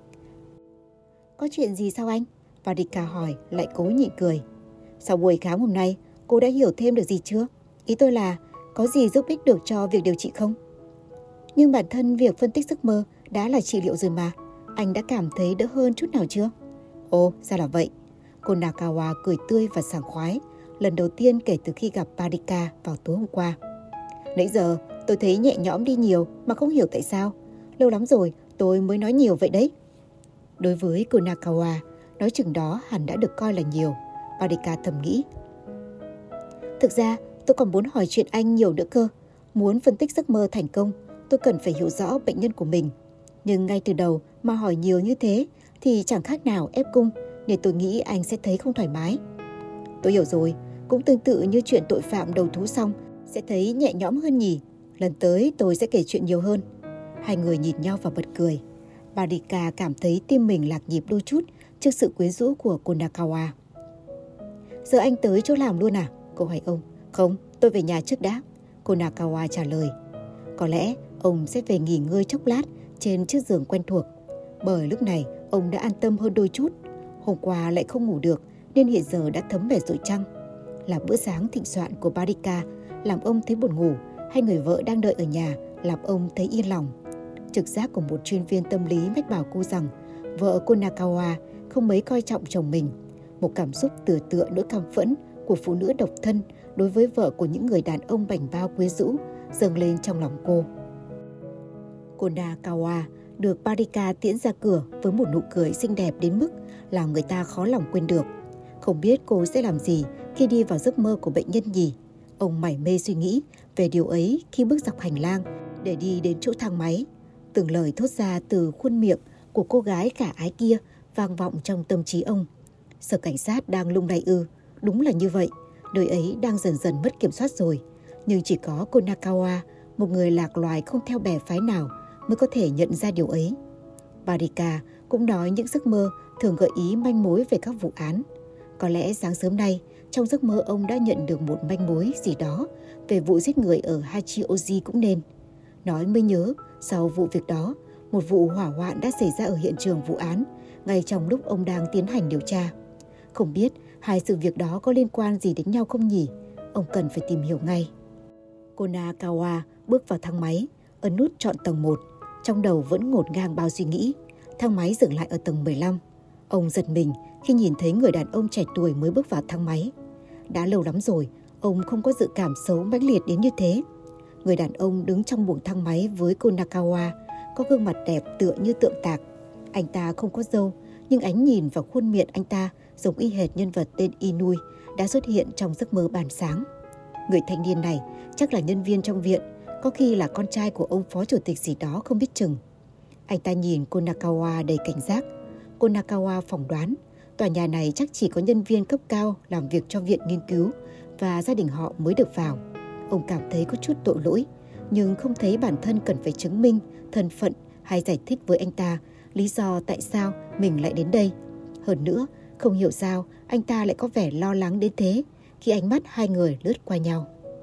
Có chuyện gì sao anh? Parika hỏi, lại cố nhịn cười. Sau buổi khám hôm nay, cô đã hiểu thêm được gì chưa? Ý tôi là, có gì giúp ích được cho việc điều trị không? Nhưng bản thân việc phân tích giấc mơ đã là trị liệu rồi mà. Anh đã cảm thấy đỡ hơn chút nào chưa? Ồ, ra là vậy. Cô Nakawa cười tươi và sảng khoái, lần đầu tiên kể từ khi gặp Parika vào tối hôm qua. Nãy giờ tôi thấy nhẹ nhõm đi nhiều mà không hiểu tại sao. Lâu lắm rồi tôi mới nói nhiều vậy đấy. Đối với cô Nakawa, nói chừng đó hẳn đã được coi là nhiều. Parika thầm nghĩ. Thực ra tôi còn muốn hỏi chuyện anh nhiều nữa cơ. Muốn phân tích giấc mơ thành công, tôi cần phải hiểu rõ bệnh nhân của mình. Nhưng ngay từ đầu mà hỏi nhiều như thế thì chẳng khác nào ép cung, nên tôi nghĩ anh sẽ thấy không thoải mái. Tôi hiểu rồi, cũng tương tự như chuyện tội phạm đầu thú xong sẽ thấy nhẹ nhõm hơn nhỉ. Lần tới tôi sẽ kể chuyện nhiều hơn. Hai người nhìn nhau và bật cười. Parika cảm thấy tim mình lạc nhịp đôi chút trước sự quyến rũ của cô Nakawa. Giờ anh tới chỗ làm luôn à? Cô hỏi ông. Không, tôi về nhà trước đã. Cô Nakawa trả lời. Có lẽ ông sẽ về nghỉ ngơi chốc lát trên chiếc giường quen thuộc. Bởi lúc này ông đã an tâm hơn đôi chút. Hôm qua lại không ngủ được nên hiện giờ đã thấm mệt rồi chăng? Là bữa sáng thịnh soạn của Parika làm ông thấy buồn ngủ, hay người vợ đang đợi ở nhà làm ông thấy yên lòng? Trực giác của một chuyên viên tâm lý mách bảo cô rằng vợ cô Nakawa không mấy coi trọng chồng mình. Một cảm xúc tựa tựa nỗi căm phẫn của phụ nữ độc thân đối với vợ của những người đàn ông bảnh bao quyến rũ dâng lên trong lòng cô. Cô Nakawa được Parika tiễn ra cửa với một nụ cười xinh đẹp đến mức làm người ta khó lòng quên được. Không biết cô sẽ làm gì khi đi vào giấc mơ của bệnh nhân nhỉ? Ông mải mê suy nghĩ về điều ấy khi bước dọc hành lang để đi đến chỗ thang máy. Từng lời thốt ra từ khuôn miệng của cô gái khả ái kia vang vọng trong tâm trí ông. Sở cảnh sát đang lung lay ư? Đúng là như vậy, đời ấy đang dần dần mất kiểm soát rồi. Nhưng chỉ có cô Nakawa, một người lạc loài không theo bè phái nào, mới có thể nhận ra điều ấy. Parika cũng nói những giấc mơ thường gợi ý manh mối về các vụ án. Có lẽ sáng sớm nay, trong giấc mơ ông đã nhận được một manh mối gì đó về vụ giết người ở Hachioji cũng nên. Nói mới nhớ, sau vụ việc đó, một vụ hỏa hoạn đã xảy ra ở hiện trường vụ án, ngay trong lúc ông đang tiến hành điều tra. Không biết hai sự việc đó có liên quan gì đến nhau không nhỉ? Ông cần phải tìm hiểu ngay. Cô Nakawa bước vào thang máy, ấn nút chọn tầng một. Trong đầu vẫn ngổn ngang bao suy nghĩ. Thang máy dừng lại ở tầng mười lăm. Ông giật mình khi nhìn thấy người đàn ông trẻ tuổi mới bước vào thang máy. Đã lâu lắm rồi, ông không có dự cảm xấu mãnh liệt đến như thế. Người đàn ông đứng trong buồng thang máy với cô Nakawa, có gương mặt đẹp tựa như tượng tạc. Anh ta không có râu, nhưng ánh nhìn và khuôn miệng anh ta giống y hệt nhân vật tên Inui đã xuất hiện trong giấc mơ ban sáng. Người thanh niên này chắc là nhân viên trong viện, có khi là con trai của ông phó chủ tịch gì đó không biết chừng. Anh ta nhìn cô Nakawa đầy cảnh giác. Cô Nakawa phỏng đoán tòa nhà này chắc chỉ có nhân viên cấp cao làm việc cho viện nghiên cứu và gia đình họ mới được vào. Ông cảm thấy có chút tội lỗi, nhưng không thấy bản thân cần phải chứng minh thân phận hay giải thích với anh ta lý do tại sao mình lại đến đây. Hơn nữa, không hiểu sao anh ta lại có vẻ lo lắng đến thế khi ánh mắt hai người lướt qua nhau.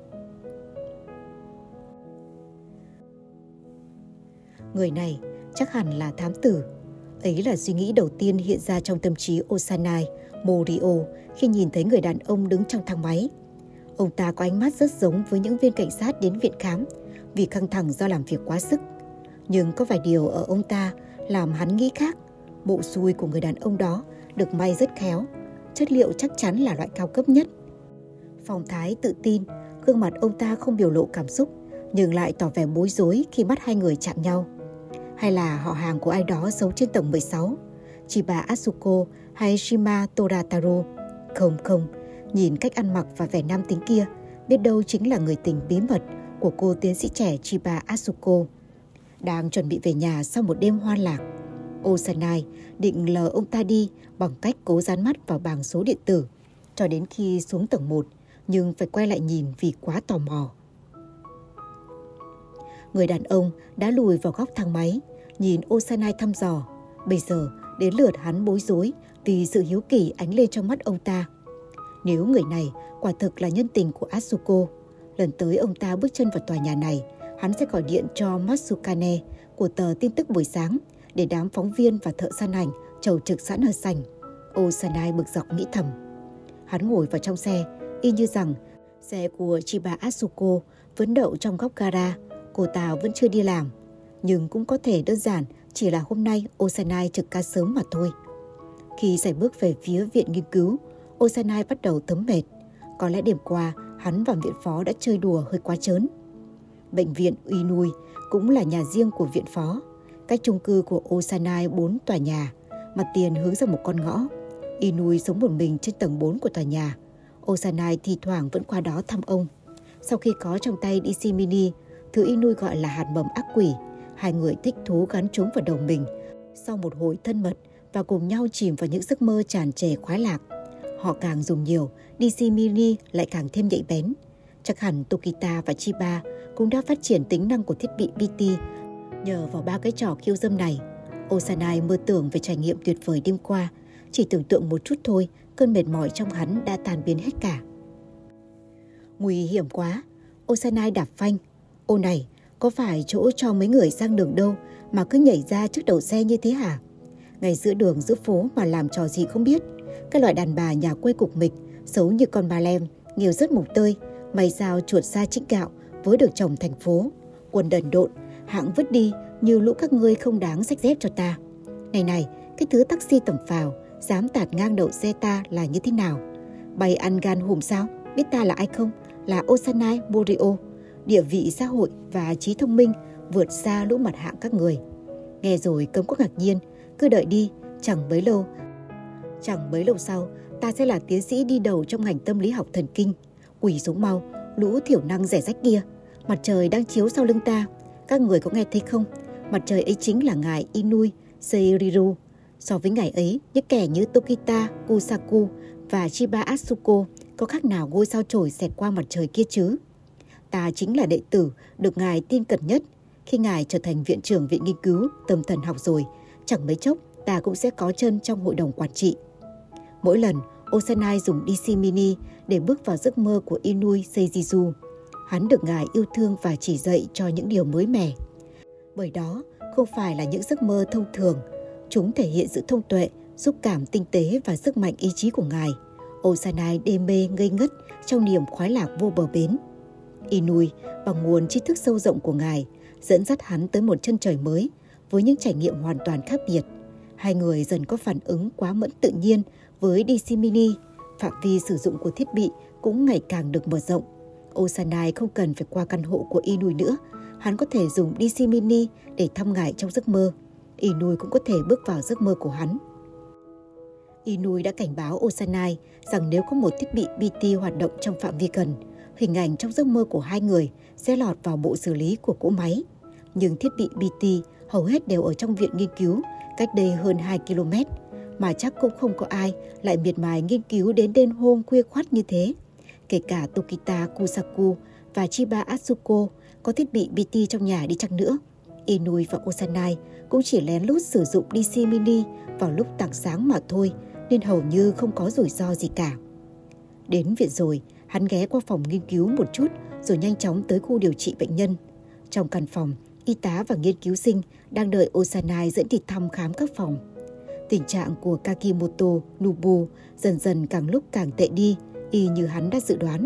Người này chắc hẳn là thám tử. Ấy là suy nghĩ đầu tiên hiện ra trong tâm trí Osanai Morio khi nhìn thấy người đàn ông đứng trong thang máy. Ông ta có ánh mắt rất giống với những viên cảnh sát đến viện khám vì căng thẳng do làm việc quá sức. Nhưng có vài điều ở ông ta làm hắn nghĩ khác. Bộ xui của người đàn ông đó được may rất khéo, chất liệu chắc chắn là loại cao cấp nhất. Phong thái tự tin, gương mặt ông ta không biểu lộ cảm xúc, nhưng lại tỏ vẻ bối rối khi mắt hai người chạm nhau. Hay là họ hàng của ai đó sống trên tầng mười sáu, Chiba Asuko hay Shima Torataro? Không không, nhìn cách ăn mặc và vẻ nam tính kia, biết đâu chính là người tình bí mật của cô tiến sĩ trẻ Chiba Asuko. Đang chuẩn bị về nhà sau một đêm hoa lạc, Osanai định lờ ông ta đi bằng cách cố dán mắt vào bảng số điện tử cho đến khi xuống tầng một, nhưng phải quay lại nhìn vì quá tò mò. Người đàn ông đã lùi vào góc thang máy, nhìn Osanai thăm dò. Bây giờ đến lượt hắn bối rối vì sự hiếu kỳ ánh lên trong mắt ông ta. Nếu người này quả thực là nhân tình của Asuko, lần tới ông ta bước chân vào tòa nhà này, hắn sẽ gọi điện cho Matsukane của tờ tin tức buổi sáng để đám phóng viên và thợ săn ảnh chầu trực sẵn ở sảnh. Osanai bực dọc nghĩ thầm. Hắn ngồi vào trong xe, y như rằng xe của Chiba Asuko vẫn đậu trong góc gara, cô ta vẫn chưa đi làm. Nhưng cũng có thể đơn giản chỉ là hôm nay Osanai trực ca sớm mà thôi. Khi sải bước về phía viện nghiên cứu, Osanai bắt đầu thấm mệt. Có lẽ đêm qua hắn và viện phó đã chơi đùa hơi quá trớn. Bệnh viện Inui cũng là nhà riêng của viện phó. Cách chung cư của Osanai bốn tòa nhà, mặt tiền hướng ra một con ngõ. Inui sống một mình trên tầng bốn của tòa nhà. Osanai thi thoảng vẫn qua đó thăm ông. Sau khi có trong tay đê xê Mini, thứ Inui gọi là hạt mầm ác quỷ, hai người thích thú gắn chúng vào đầu mình sau một hồi thân mật và cùng nhau chìm vào những giấc mơ tràn trề khoái lạc. Họ càng dùng nhiều, đê xê Mini lại càng thêm nhạy bén. Chắc hẳn Tokita và Chiba cũng đã phát triển tính năng của thiết bị pê tê nhờ vào ba cái trò khiêu dâm này. Osanai mơ tưởng về trải nghiệm tuyệt vời đêm qua. Chỉ tưởng tượng một chút thôi, cơn mệt mỏi trong hắn đã tan biến hết cả. Nguy hiểm quá, Osanai đạp phanh. Ô này, có phải chỗ cho mấy người sang đường đâu mà cứ nhảy ra trước đầu xe như thế hả? Ngay giữa đường giữa phố mà làm trò gì không biết. Cái loại đàn bà nhà quê cục mịch, xấu như con bà lem, nghèo rất mục tơi. May sao chuột xa chích gạo với được chồng thành phố. Quần đần độn, hạng vứt đi như lũ các ngươi không đáng xách dép cho ta. Này này, cái thứ taxi tầm phào dám tạt ngang đậu xe ta là như thế nào? Bày ăn gan hùm sao? Biết ta là ai không? Là Osanai Morio. Địa vị xã hội và trí thông minh vượt xa lũ mặt hạng các người. Nghe rồi cấm có ngạc nhiên, cứ đợi đi, chẳng bấy lâu. Chẳng bấy lâu sau, ta sẽ là tiến sĩ đi đầu trong ngành tâm lý học thần kinh. Quỳ xuống mau, lũ thiểu năng rẻ rách kia. Mặt trời đang chiếu sau lưng ta. Các người có nghe thấy không? Mặt trời ấy chính là ngài Inui Seiriru. So với ngài ấy, những kẻ như Tokita Kusaku và Chiba Asuko có khác nào ngôi sao chổi xẹt qua mặt trời kia chứ? Ta chính là đệ tử được ngài tin cẩn nhất. Khi ngài trở thành viện trưởng viện nghiên cứu tâm thần học rồi, chẳng mấy chốc ta cũng sẽ có chân trong hội đồng quản trị. Mỗi lần Osanai dùng đê xê Mini để bước vào giấc mơ của Inui Seiriru, hắn được ngài yêu thương và chỉ dạy cho những điều mới mẻ. Bởi đó không phải là những giấc mơ thông thường, chúng thể hiện sự thông tuệ, xúc cảm tinh tế và sức mạnh ý chí của ngài. Osanai đê mê ngây ngất trong niềm khoái lạc vô bờ bến. Inui bằng nguồn tri thức sâu rộng của ngài dẫn dắt hắn tới một chân trời mới với những trải nghiệm hoàn toàn khác biệt. Hai người dần có phản ứng quá mẫn tự nhiên với đê xê Mini. Phạm vi sử dụng của thiết bị cũng ngày càng được mở rộng. Osanai không cần phải qua căn hộ của Inui nữa. Hắn có thể dùng đê xê Mini để thăm ngài trong giấc mơ. Inui cũng có thể bước vào giấc mơ của hắn. Inui đã cảnh báo Osanai rằng nếu có một thiết bị pê tê hoạt động trong phạm vi gần, hình ảnh trong giấc mơ của hai người sẽ lọt vào bộ xử lý của cỗ máy. Nhưng thiết bị pê tê hầu hết đều ở trong viện nghiên cứu, cách đây hơn hai ki lô mét, mà chắc cũng không có ai lại miệt mài nghiên cứu đến đêm hôm khuya khoắt như thế. Kể cả Tokita Kusaku và Chiba Asuko có thiết bị pê tê trong nhà đi chăng nữa, Inui và Osanai cũng chỉ lén lút sử dụng đê xê Mini vào lúc tảng sáng mà thôi, nên hầu như không có rủi ro gì cả. Đến viện rồi, hắn ghé qua phòng nghiên cứu một chút rồi nhanh chóng tới khu điều trị bệnh nhân. Trong căn phòng, y tá và nghiên cứu sinh đang đợi Osanai dẫn đi thăm khám các phòng. Tình trạng của Kakimoto Nobu dần dần càng lúc càng tệ đi, y như hắn đã dự đoán.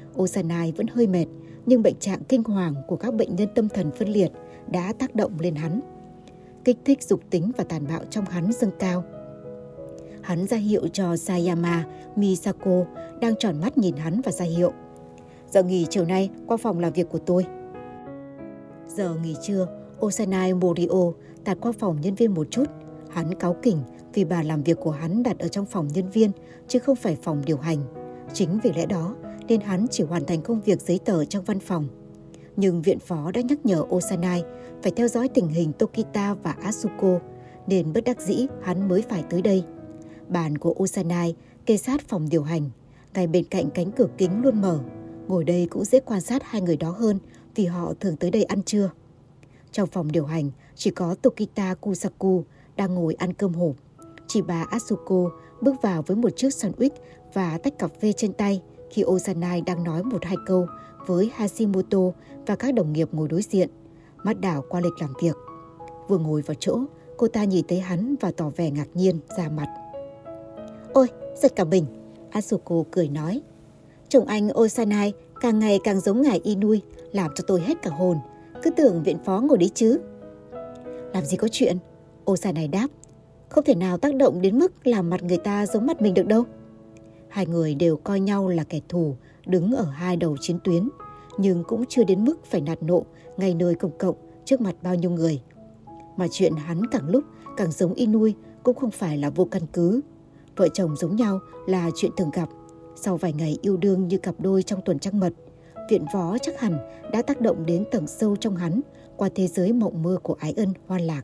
Osanai vẫn hơi mệt, nhưng bệnh trạng kinh hoàng của các bệnh nhân tâm thần phân liệt đã tác động lên hắn. Kích thích dục tính và tàn bạo trong hắn dâng cao. Hắn ra hiệu cho Sayama Misako đang tròn mắt nhìn hắn và ra hiệu. Giờ nghỉ chiều nay qua phòng làm việc của tôi. Giờ nghỉ trưa, Osanai Morio tạt qua phòng nhân viên một chút. Hắn cáu kỉnh vì bà làm việc của hắn đặt ở trong phòng nhân viên chứ không phải phòng điều hành. Chính vì lẽ đó nên hắn chỉ hoàn thành công việc giấy tờ trong văn phòng. Nhưng viện phó đã nhắc nhở Osanai phải theo dõi tình hình Tokita và Asuko, nên bất đắc dĩ hắn mới phải tới đây. Bàn của Osanai kê sát phòng điều hành, ngay bên cạnh cánh cửa kính luôn mở. Ngồi đây cũng dễ quan sát hai người đó hơn vì họ thường tới đây ăn trưa. Trong phòng điều hành chỉ có Tokita Kusaku đang ngồi ăn cơm hộp. Chị bà Asuko bước vào với một chiếc sandwich và tách cà phê trên tay khi Osanai đang nói một hai câu với Hashimoto và các đồng nghiệp ngồi đối diện, mắt đảo qua lịch làm việc. Vừa ngồi vào chỗ, cô ta nhìn thấy hắn và tỏ vẻ ngạc nhiên ra mặt. Ôi, giật cả mình, Asuko cười nói. Chồng anh Osanai càng ngày càng giống ngài Inui, làm cho tôi hết cả hồn. Cứ tưởng viện phó ngồi đấy chứ. Làm gì có chuyện, Osanai đáp. Không thể nào tác động đến mức làm mặt người ta giống mặt mình được đâu. Hai người đều coi nhau là kẻ thù, đứng ở hai đầu chiến tuyến, nhưng cũng chưa đến mức phải nạt nộ ngay nơi công cộng trước mặt bao nhiêu người. Mà chuyện hắn càng lúc càng giống Inui cũng không phải là vô căn cứ. Vợ chồng giống nhau là chuyện thường gặp. Sau vài ngày yêu đương như cặp đôi trong tuần trăng mật, viện phó chắc hẳn đã tác động đến tầng sâu trong hắn qua thế giới mộng mơ của ái ân hoa lạc.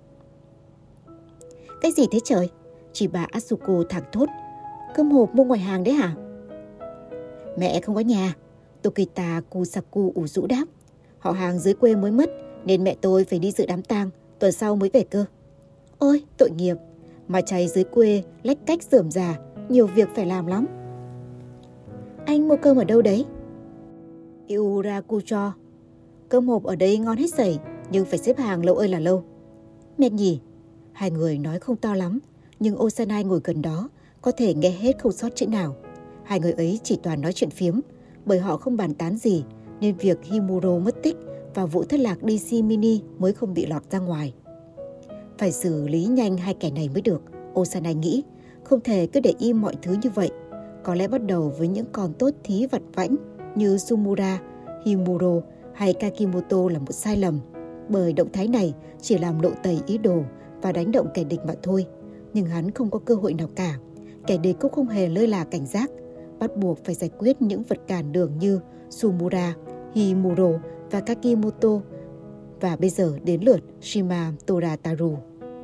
Cái gì thế trời? Chị bà Asuko thẳng thốt. Cơm hộp mua ngoài hàng đấy hả? Mẹ không có nhà, Tokita Kusaku ủ rũ đáp. Họ hàng dưới quê mới mất nên mẹ tôi phải đi dự đám tang, tuần sau mới về cơ. Ôi, tội nghiệp, mà cháy dưới quê lách cách rườm rà, nhiều việc phải làm lắm. Anh mua cơm ở đâu đấy? Iurakucho. Cơm hộp ở đây ngon hết sảy, nhưng phải xếp hàng lâu ơi là lâu. Mệt nhỉ? Hai người nói không to lắm, nhưng Osanai ngồi gần đó có thể nghe hết không sót chữ nào. Hai người ấy chỉ toàn nói chuyện phiếm, bởi họ không bàn tán gì, nên việc Himuro mất tích và vụ thất lạc đê xê Mini mới không bị lọt ra ngoài. Phải xử lý nhanh hai kẻ này mới được, Osanai nghĩ. Không thể cứ để im mọi thứ như vậy. Có lẽ bắt đầu với những con tốt thí vặt vãnh như Sumura, Himuro hay Kakimoto là một sai lầm, bởi động thái này chỉ làm lộ tẩy ý đồ và đánh động kẻ địch mà thôi. Nhưng hắn không có cơ hội nào cả. Kẻ địch cũng không hề lơi là cảnh giác, bắt buộc phải giải quyết những vật cản đường như Sumura, Himuro và Kakimoto. Và bây giờ đến lượt Shima Torataru.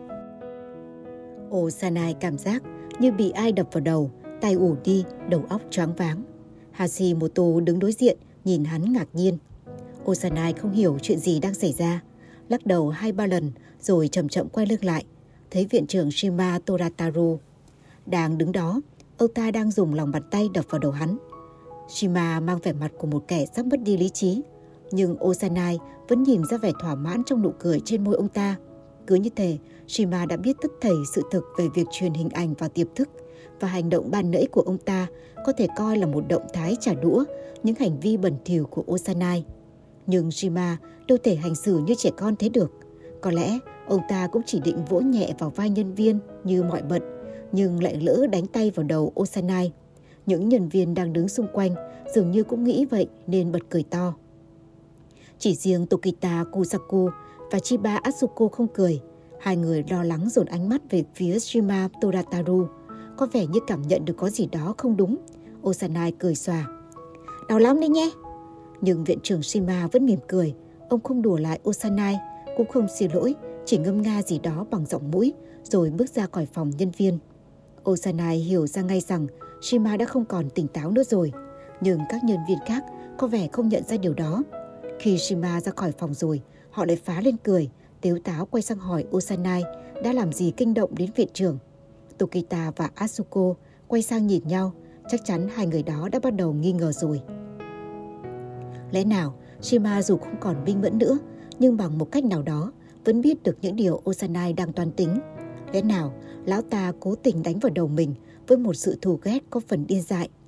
Osanai cảm giác như bị ai đập vào đầu, tay ù đi, đầu óc choáng váng. Hashimoto đứng đối diện, nhìn hắn ngạc nhiên. Osanai không hiểu chuyện gì đang xảy ra, lắc đầu hai ba lần rồi chậm chậm quay lưng lại, thấy viện trưởng Shima Torataru đang đứng đó. Ông ta đang dùng lòng bàn tay đập vào đầu hắn. Shima mang vẻ mặt của một kẻ sắp mất đi lý trí, nhưng Osanai vẫn nhìn ra vẻ thỏa mãn trong nụ cười trên môi ông ta. Cứ như thể Shima đã biết tất thảy sự thực về việc truyền hình ảnh vào tiềm thức, và hành động ban nãy của ông ta có thể coi là một động thái trả đũa những hành vi bẩn thỉu của Osanai. Nhưng Shima đâu thể hành xử như trẻ con thế được. Có lẽ ông ta cũng chỉ định vỗ nhẹ vào vai nhân viên như mọi bận, nhưng lại lỡ đánh tay vào đầu Osanai. Những nhân viên đang đứng xung quanh dường như cũng nghĩ vậy nên bật cười to. Chỉ riêng Tokita Kusaku và Chiba Asuko không cười. Hai người lo lắng dồn ánh mắt về phía Shima Torataru, có vẻ như cảm nhận được có gì đó không đúng. Osanai cười xòa. Đau lắm đấy nhé. Nhưng viện trưởng Shima vẫn mỉm cười. Ông không đùa lại Osanai, cũng không xin lỗi, chỉ ngâm nga gì đó bằng giọng mũi rồi bước ra khỏi phòng nhân viên. Osanai hiểu ra ngay rằng Shima đã không còn tỉnh táo nữa rồi, nhưng các nhân viên khác có vẻ không nhận ra điều đó. Khi Shima ra khỏi phòng rồi, họ lại phá lên cười, tếu táo quay sang hỏi Osanai đã làm gì kinh động đến viện trưởng. Tokita và Asuko quay sang nhìn nhau, chắc chắn hai người đó đã bắt đầu nghi ngờ rồi. Lẽ nào Shima dù không còn minh mẫn nữa, nhưng bằng một cách nào đó vẫn biết được những điều Osanai đang toan tính. Lẽ nào lão ta cố tình đánh vào đầu mình với một sự thù ghét có phần điên dại.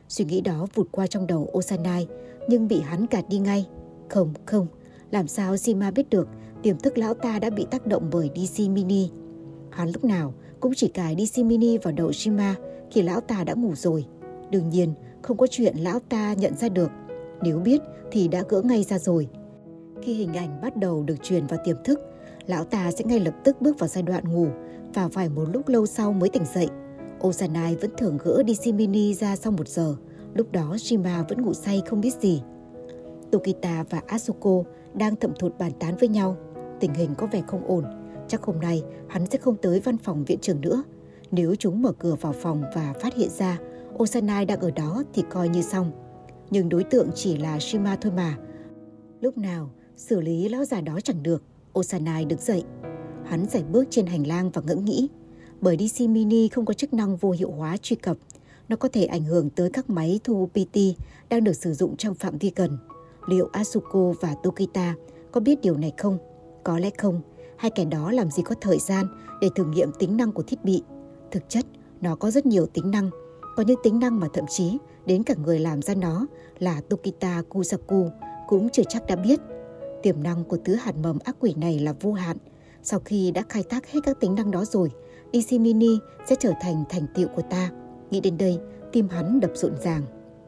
Suy nghĩ đó vụt qua trong đầu Osanai, nhưng bị hắn gạt đi ngay. Không, không, làm sao Shima biết được tiềm thức lão ta đã bị tác động bởi đê xê Mini. Hắn lúc nào cũng chỉ cài đê xê Mini vào đầu Shima khi lão ta đã ngủ rồi. Đương nhiên, không có chuyện lão ta nhận ra được. Nếu biết thì đã gỡ ngay ra rồi. Khi hình ảnh bắt đầu được truyền vào tiềm thức, lão ta sẽ ngay lập tức bước vào giai đoạn ngủ và phải một lúc lâu sau mới tỉnh dậy. Osanai vẫn thường gỡ đê xê Mini ra sau một giờ. Lúc đó Shima vẫn ngủ say không biết gì. Tokita và Asuko đang thầm thụt bàn tán với nhau. Tình hình có vẻ không ổn. Chắc hôm nay hắn sẽ không tới văn phòng viện trưởng nữa. Nếu chúng mở cửa vào phòng và phát hiện ra Osanai đang ở đó thì coi như xong. Nhưng đối tượng chỉ là Shima thôi mà. Lúc nào xử lý lão già đó chẳng được. Osanai đứng dậy. Hắn sải bước trên hành lang và ngẫm nghĩ. Bởi đê xê Mini không có chức năng vô hiệu hóa truy cập, nó có thể ảnh hưởng tới các máy thu pê tê đang được sử dụng trong phạm vi gần. Liệu Asuko và Tokita có biết điều này không? Có lẽ không. Hai kẻ đó làm gì có thời gian để thử nghiệm tính năng của thiết bị. Thực chất, nó có rất nhiều tính năng. Có những tính năng mà thậm chí đến cả người làm ra nó là Tokita Kusaku cũng chưa chắc đã biết. Tiềm năng của thứ hạt mầm ác quỷ này là vô hạn. Sau khi đã khai thác hết các tính năng đó rồi, đê xê Mini sẽ trở thành thành tựu của ta. Nghĩ đến đây, tim hắn đập rộn ràng.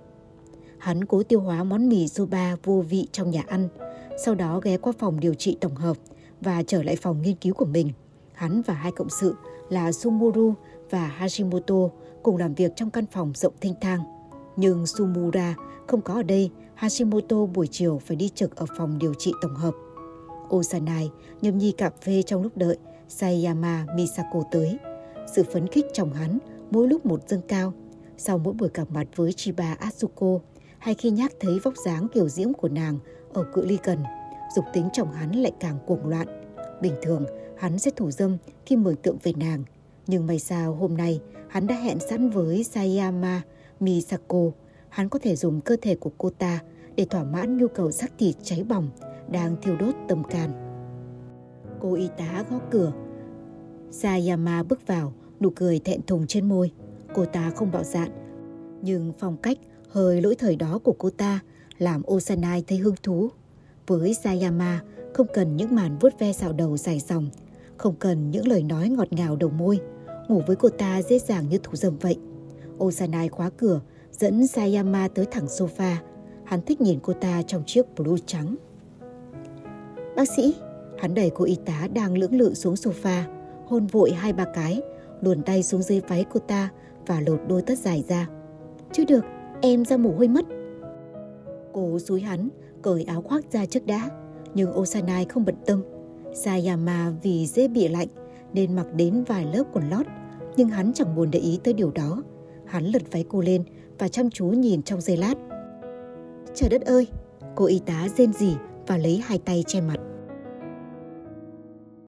Hắn cố tiêu hóa món mì soba vô vị trong nhà ăn, sau đó ghé qua phòng điều trị tổng hợp và trở lại phòng nghiên cứu của mình. Hắn và hai cộng sự là Sumuru và Hashimoto cùng làm việc trong căn phòng rộng thênh thang. Nhưng Sumura không có ở đây, Hashimoto buổi chiều phải đi trực ở phòng điều trị tổng hợp. Osanai nhâm nhi cà phê trong lúc đợi Sayama Misako tới. Sự phấn khích trong hắn mỗi lúc một dâng cao. Sau mỗi buổi gặp mặt với Chiba Asuko, hay khi nhắc thấy vóc dáng kiều diễm của nàng ở cự ly gần, dục tính trong hắn lại càng cuồng loạn. Bình thường, hắn sẽ thủ dâm khi mường tượng về nàng. Nhưng may sao hôm nay, hắn đã hẹn sẵn với Sayama Misako. Hắn có thể dùng cơ thể của cô ta để thỏa mãn nhu cầu xác thịt cháy bỏng đang thiêu đốt tâm can. Cô y tá gõ cửa. Sayama bước vào, nụ cười thẹn thùng trên môi. Cô ta không bạo dạn, nhưng phong cách hơi lỗi thời đó của cô ta làm Osanai thấy hứng thú. Với Sayama, không cần những màn vuốt ve xào đầu dài dòng, không cần những lời nói ngọt ngào đầu môi. Ngủ với cô ta dễ dàng như thủ dâm vậy. Osanai khóa cửa, dẫn Sayama tới thẳng sofa. Hắn thích nhìn cô ta trong chiếc blue trắng. Bác sĩ, hắn đẩy cô y tá đang lưỡng lự xuống sofa, hôn vội hai ba cái, luồn tay xuống dưới váy cô ta và lột đôi tất dài ra. Chứ được, em ra mồ hôi mất. Cô dúi hắn, cởi áo khoác ra trước đã, nhưng Osanai không bận tâm. Sayama vì dễ bị lạnh nên mặc đến vài lớp quần lót, nhưng hắn chẳng buồn để ý tới điều đó. Hắn lật váy cô lên và chăm chú nhìn trong giây lát. Trời đất ơi, cô y tá rên rỉ và lấy hai tay che mặt.